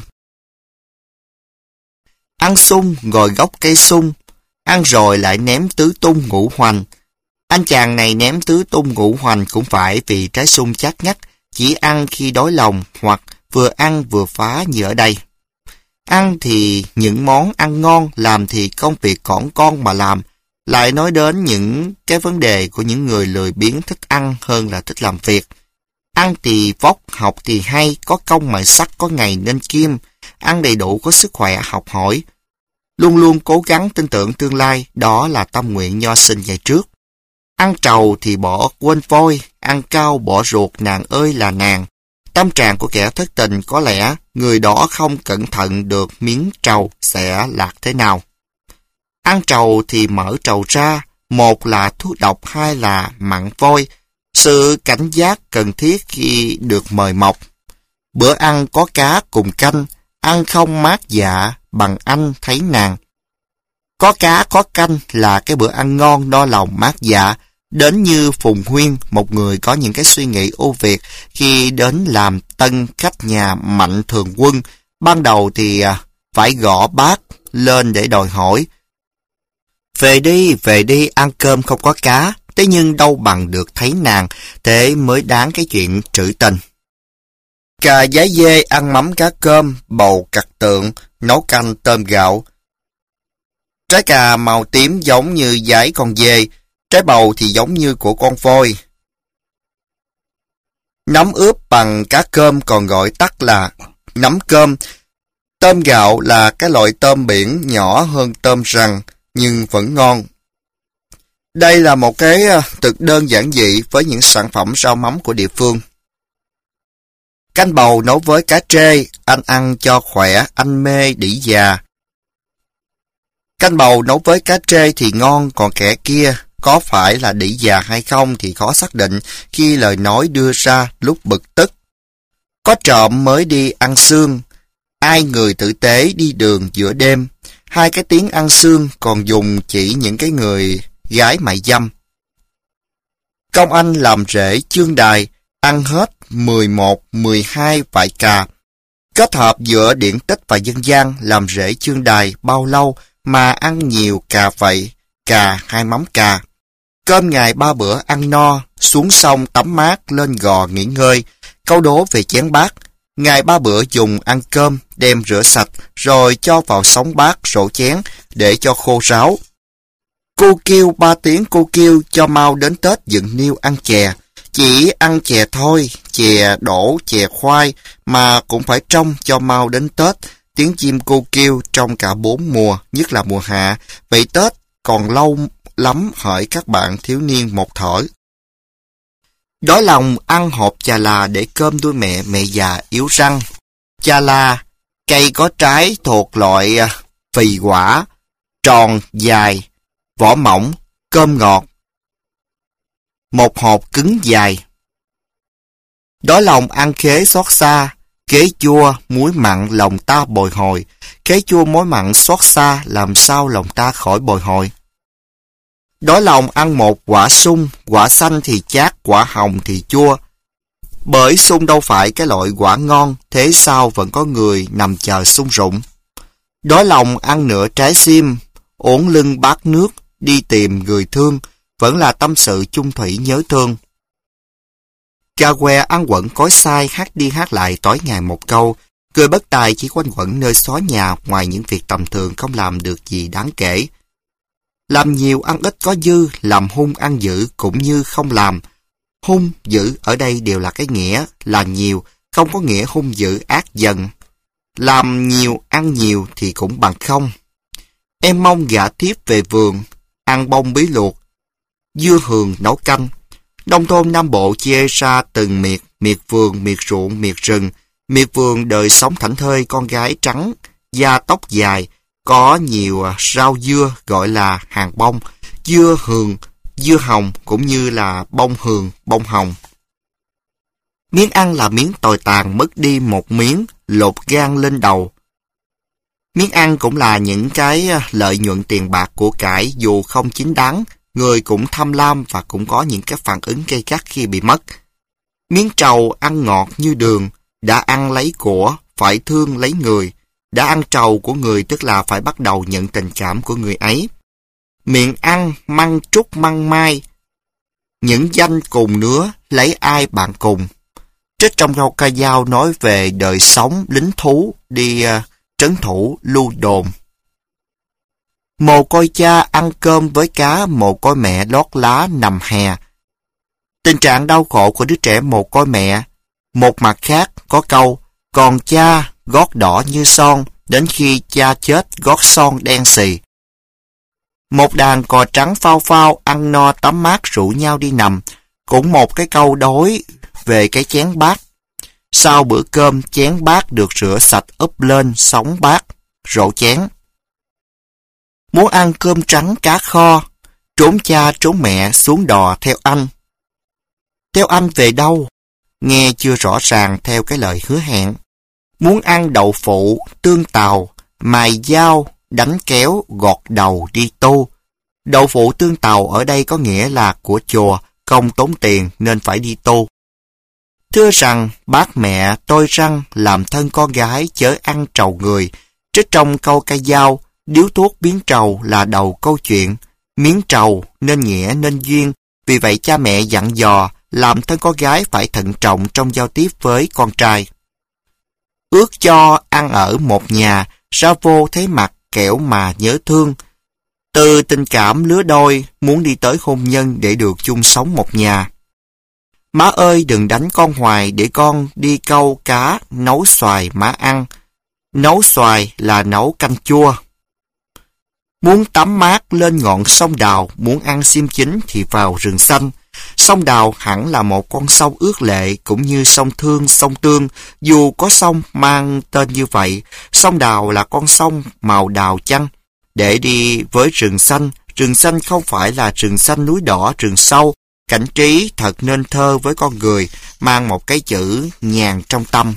Ăn sung ngồi gốc cây sung, ăn rồi lại ném tứ tung ngũ hoành. Anh chàng này ném tứ tung ngũ hoành cũng phải vì trái sung chát ngắt, chỉ ăn khi đói lòng hoặc vừa ăn vừa phá như ở đây. Ăn thì những món ăn ngon, làm thì công việc cỏn con mà làm. Lại nói đến những cái vấn đề của những người lười biếng thích ăn hơn là thích làm việc. Ăn thì vóc, học thì hay, có công mà sắc, có ngày nên kim. Ăn đầy đủ có sức khỏe, học hỏi. Luôn luôn cố gắng tin tưởng tương lai, đó là tâm nguyện nho sinh ngày trước. Ăn trầu thì bỏ quên vôi, ăn cao bỏ ruột nàng ơi là nàng. Tâm trạng của kẻ thất tình có lẽ người đó không cẩn thận được miếng trầu sẽ lạc thế nào. Ăn trầu thì mở trầu ra, một là thuốc độc, hai là mặn vôi. Sự cảnh giác cần thiết khi được mời mọc. Bữa ăn có cá cùng canh, ăn không mát dạ bằng anh thấy nàng. Có cá có canh là cái bữa ăn ngon no lòng mát dạ. Đến như Phùng Huyên, một người có những cái suy nghĩ ưu việt khi đến làm tân khách nhà Mạnh Thường Quân. Ban đầu thì phải gõ bát lên để đòi hỏi. Về đi, về đi, ăn cơm không có cá. Thế nhưng đâu bằng được thấy nàng, thế mới đáng cái chuyện trữ tình. Cà giái dê ăn mắm cá cơm, bầu cặt tượng, nấu canh tôm gạo. Trái cà màu tím giống như giái con dê, trái bầu thì giống như của con voi. Nấm ướp bằng cá cơm còn gọi tắt là nấm cơm. Tôm gạo là cái loại tôm biển nhỏ hơn tôm rằn nhưng vẫn ngon. Đây là một cái thực đơn giản dị với những sản phẩm rau mắm của địa phương. Canh bầu nấu với cá trê, anh ăn cho khỏe, anh mê đĩ già. Canh bầu nấu với cá trê thì ngon, còn kẻ kia có phải là đĩ già hay không thì khó xác định khi lời nói đưa ra lúc bực tức. Có trộm mới đi ăn xương, ai người tử tế đi đường giữa đêm. Hai cái tiếng ăn xương còn dùng chỉ những cái người gái mại dâm. Công anh làm rễ chương đài, ăn hết mười một, mười hai vại cà. Kết hợp giữa điển tích và dân gian làm rễ chương đài bao lâu mà ăn nhiều cà vậy, cà hai mắm cà. Cơm ngày ba bữa ăn no, xuống sông tắm mát, lên gò nghỉ ngơi, câu đố về chén bát. Ngày ba bữa dùng ăn cơm, đem rửa sạch, rồi cho vào sóng bát, rổ chén, để cho khô ráo. Cô kêu ba tiếng cô kêu cho mau đến Tết dựng niêu ăn chè. Chỉ ăn chè thôi, chè đổ, chè khoai, mà cũng phải trông cho mau đến Tết. Tiếng chim cô kêu trong cả bốn mùa, nhất là mùa hạ. Vậy Tết còn lâu lắm hỡi các bạn thiếu niên một thở. Đói lòng ăn hộp chà là để cơm đuôi mẹ, mẹ già yếu răng. Chà là, cây có trái thuộc loại phì quả, tròn, dài, vỏ mỏng, Cơm ngọt. Một hộp cứng dài. Đói lòng ăn khế xót xa, khế chua, muối mặn lòng ta bồi hồi, khế chua muối mặn xót xa, làm sao lòng ta khỏi bồi hồi. Đói lòng ăn một quả sung, quả xanh thì chát, quả hồng thì chua. Bởi sung đâu phải cái loại quả ngon, thế sao vẫn có người nằm chờ sung rụng. Đói lòng ăn nửa trái sim, uốn lưng bát nước, đi tìm người thương, vẫn là tâm sự chung thủy nhớ thương. Cha que ăn quẩn cối sai, hát đi hát lại tối ngày một câu, cười bất tài chỉ quanh quẩn nơi xó nhà, ngoài những việc tầm thường không làm được gì đáng kể. Làm nhiều ăn ít có dư, làm hung ăn dữ cũng như không làm. Hung, dữ ở đây đều là cái nghĩa là nhiều, không có nghĩa hung dữ ác dần. Làm nhiều, ăn nhiều thì cũng bằng không. Em mong gả thiếp về vườn, ăn bông bí luộc, dưa hường nấu canh. Nông thôn Nam Bộ chia ra từng miệt, miệt vườn, miệt ruộng, miệt rừng. Miệt vườn đời sống thảnh thơi, con gái trắng, da tóc dài, có nhiều rau dưa gọi là hàng bông, dưa hường, dưa hồng cũng như là bông hường, bông hồng. Miếng ăn là miếng tồi tàn, mất đi một miếng, lột gan lên đầu. Miếng ăn cũng là những cái lợi nhuận tiền bạc của cải dù không chính đáng, người cũng tham lam và cũng có những cái phản ứng gay gắt khi bị mất. Miếng trầu ăn ngọt như đường, đã ăn lấy của, phải thương lấy người. Đã ăn trầu của người tức là phải bắt đầu nhận tình cảm của người ấy. Miệng ăn măng trúc măng mai, những danh cùng nứa lấy ai bạn cùng. Trích trong câu ca dao nói về đời sống lính thú đi uh, trấn thủ lưu đồn. Mồ côi cha ăn cơm với cá, mồ côi mẹ lót lá nằm hè. Tình trạng đau khổ của đứa trẻ mồ côi mẹ. Một mặt khác có câu, còn cha gót đỏ như son, đến khi cha chết gót son đen xì. Một đàn cò trắng phao phao ăn no tắm mát rủ nhau đi nằm, cũng một cái câu đối về cái chén bát. Sau bữa cơm chén bát được rửa sạch úp lên sóng bát, rổ chén. Muốn ăn cơm trắng cá kho, trốn cha trốn mẹ xuống đò theo anh. Theo anh về đâu? Nghe chưa rõ ràng theo cái lời hứa hẹn. Muốn ăn đậu phụ, tương tàu, mài dao, đánh kéo, gọt đầu đi tu. Đậu phụ tương tàu ở đây có nghĩa là của chùa, không tốn tiền nên phải đi tu. Thưa rằng, bác mẹ tôi răng làm thân con gái chớ ăn trầu người. Trích trong câu ca dao, điếu thuốc biến trầu là đầu câu chuyện. Miếng trầu nên nghĩa nên duyên, vì vậy cha mẹ dặn dò làm thân con gái phải thận trọng trong giao tiếp với con trai. Ước cho ăn ở một nhà, ra vô thấy mặt kẻo mà nhớ thương. Từ tình cảm lứa đôi, muốn đi tới hôn nhân để được chung sống một nhà. Má ơi đừng đánh con hoài để con đi câu cá, nấu xoài má ăn. Nấu xoài là nấu canh chua. Muốn tắm mát lên ngọn sông Đào, muốn ăn xiêm chín thì vào rừng xanh. Sông Đào hẳn là một con sông ước lệ, cũng như sông Thương, sông Tương. Dù có sông mang tên như vậy, sông Đào là con sông màu đào chăng? Để đi với rừng xanh, rừng xanh không phải là rừng xanh núi đỏ, rừng sâu. Cảnh trí thật nên thơ với con người, mang một cái chữ nhàn trong tâm.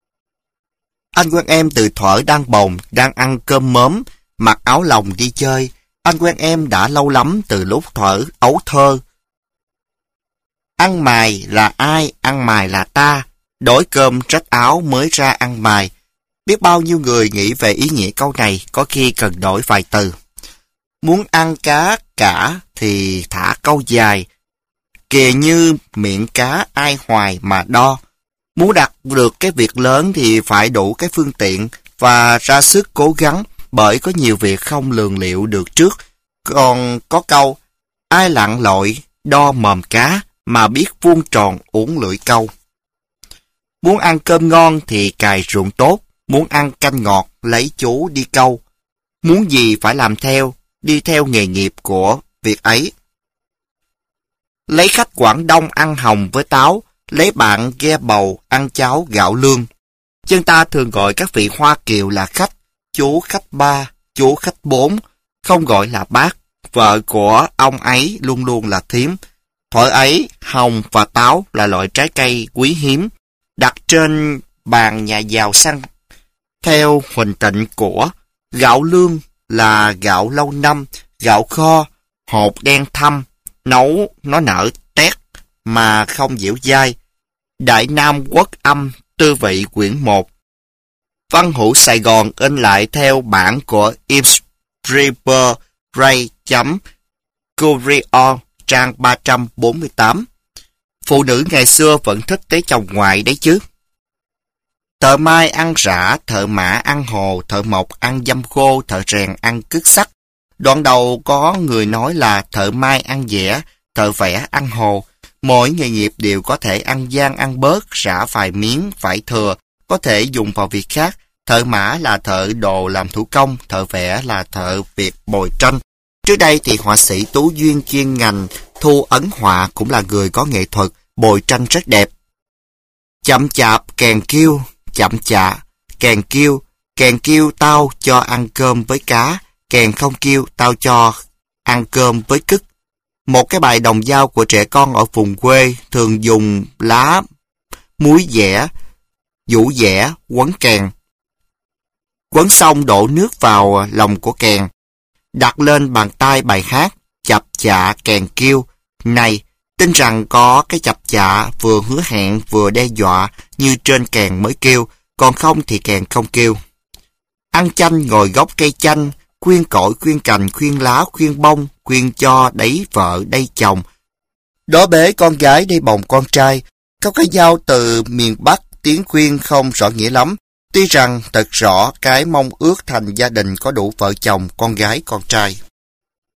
Anh quen em từ thuở đang bồng, đang ăn cơm mớm, mặc áo lồng đi chơi. Anh quen em đã lâu lắm từ lúc thuở ấu thơ. Ăn mài là ai, ăn mài là ta. Đổi cơm rách áo mới ra ăn mài. Biết bao nhiêu người nghĩ về ý nghĩa câu này, có khi cần đổi vài từ. Muốn ăn cá cả thì thả câu dài. Kìa như miệng cá ai hoài mà đo. Muốn đạt được cái việc lớn thì phải đủ cái phương tiện và ra sức cố gắng, bởi có nhiều việc không lường liệu được trước. Còn có câu, ai lặn lội đo mồm cá mà biết vuông tròn uốn lưỡi câu. Muốn ăn cơm ngon thì cài ruộng tốt, muốn ăn canh ngọt lấy chú đi câu. Muốn gì phải làm theo, đi theo nghề nghiệp của việc ấy. Lấy khách Quảng Đông ăn hồng với táo, lấy bạn ghe bầu ăn cháo gạo lương. Dân ta thường gọi các vị Hoa Kiều là khách, chú khách ba, chú khách bốn, không gọi là bác, vợ của ông ấy luôn luôn là thím. Thuở ấy, hồng và táo là loại trái cây quý hiếm, đặt trên bàn nhà giàu sang. Theo Huỳnh Tịnh của gạo lương là gạo lâu năm, gạo kho, hột đen thâm, nấu nó nở tét mà không dẻo dai. Đại Nam Quốc Âm, tư vị quyển một. Văn hữu Sài Gòn in lại theo bản của Yves Draper Ray chấm Courier trang ba trăm bốn mươi tám. Phụ nữ ngày xưa vẫn thích tế chồng ngoại đấy chứ. Thợ mai ăn rã, thợ mã ăn hồ, thợ mộc ăn dăm khô, thợ rèn ăn cứt sắt. Đoạn đầu có người nói là thợ mai ăn dẻ, thợ vẽ ăn hồ. Mỗi nghề nghiệp đều có thể ăn gian ăn bớt, rã vài miếng, vải thừa, có thể dùng vào việc khác. Thợ mã là thợ đồ làm thủ công, thợ vẽ là thợ việc bồi tranh. Trước đây thì họa sĩ Tú Duyên chuyên ngành thu ấn họa cũng là người có nghệ thuật, bồi tranh rất đẹp. Chậm chạp kèn kêu, chậm chạ, kèn kêu, kèn kêu tao cho ăn cơm với cá, kèn không kêu tao cho ăn cơm với cứt. Một cái bài đồng dao của trẻ con ở vùng quê thường dùng lá muối dẻ, vũ dẻ, quấn kèn. Quấn xong đổ nước vào lòng của kèn, đặt lên bàn tay bài hát, chập chạ kèn kêu. Này, tin rằng có cái chập chạ vừa hứa hẹn vừa đe dọa như trên kèn mới kêu, còn không thì kèn không kêu. Ăn chanh ngồi gốc cây chanh, khuyên cội khuyên cành khuyên lá khuyên bông, khuyên cho đấy vợ đây chồng. Đó bế con gái đây bồng con trai. Câu cái dao từ miền Bắc tiếng khuyên không rõ nghĩa lắm. Tuy rằng thật rõ cái mong ước thành gia đình có đủ vợ chồng, con gái, con trai.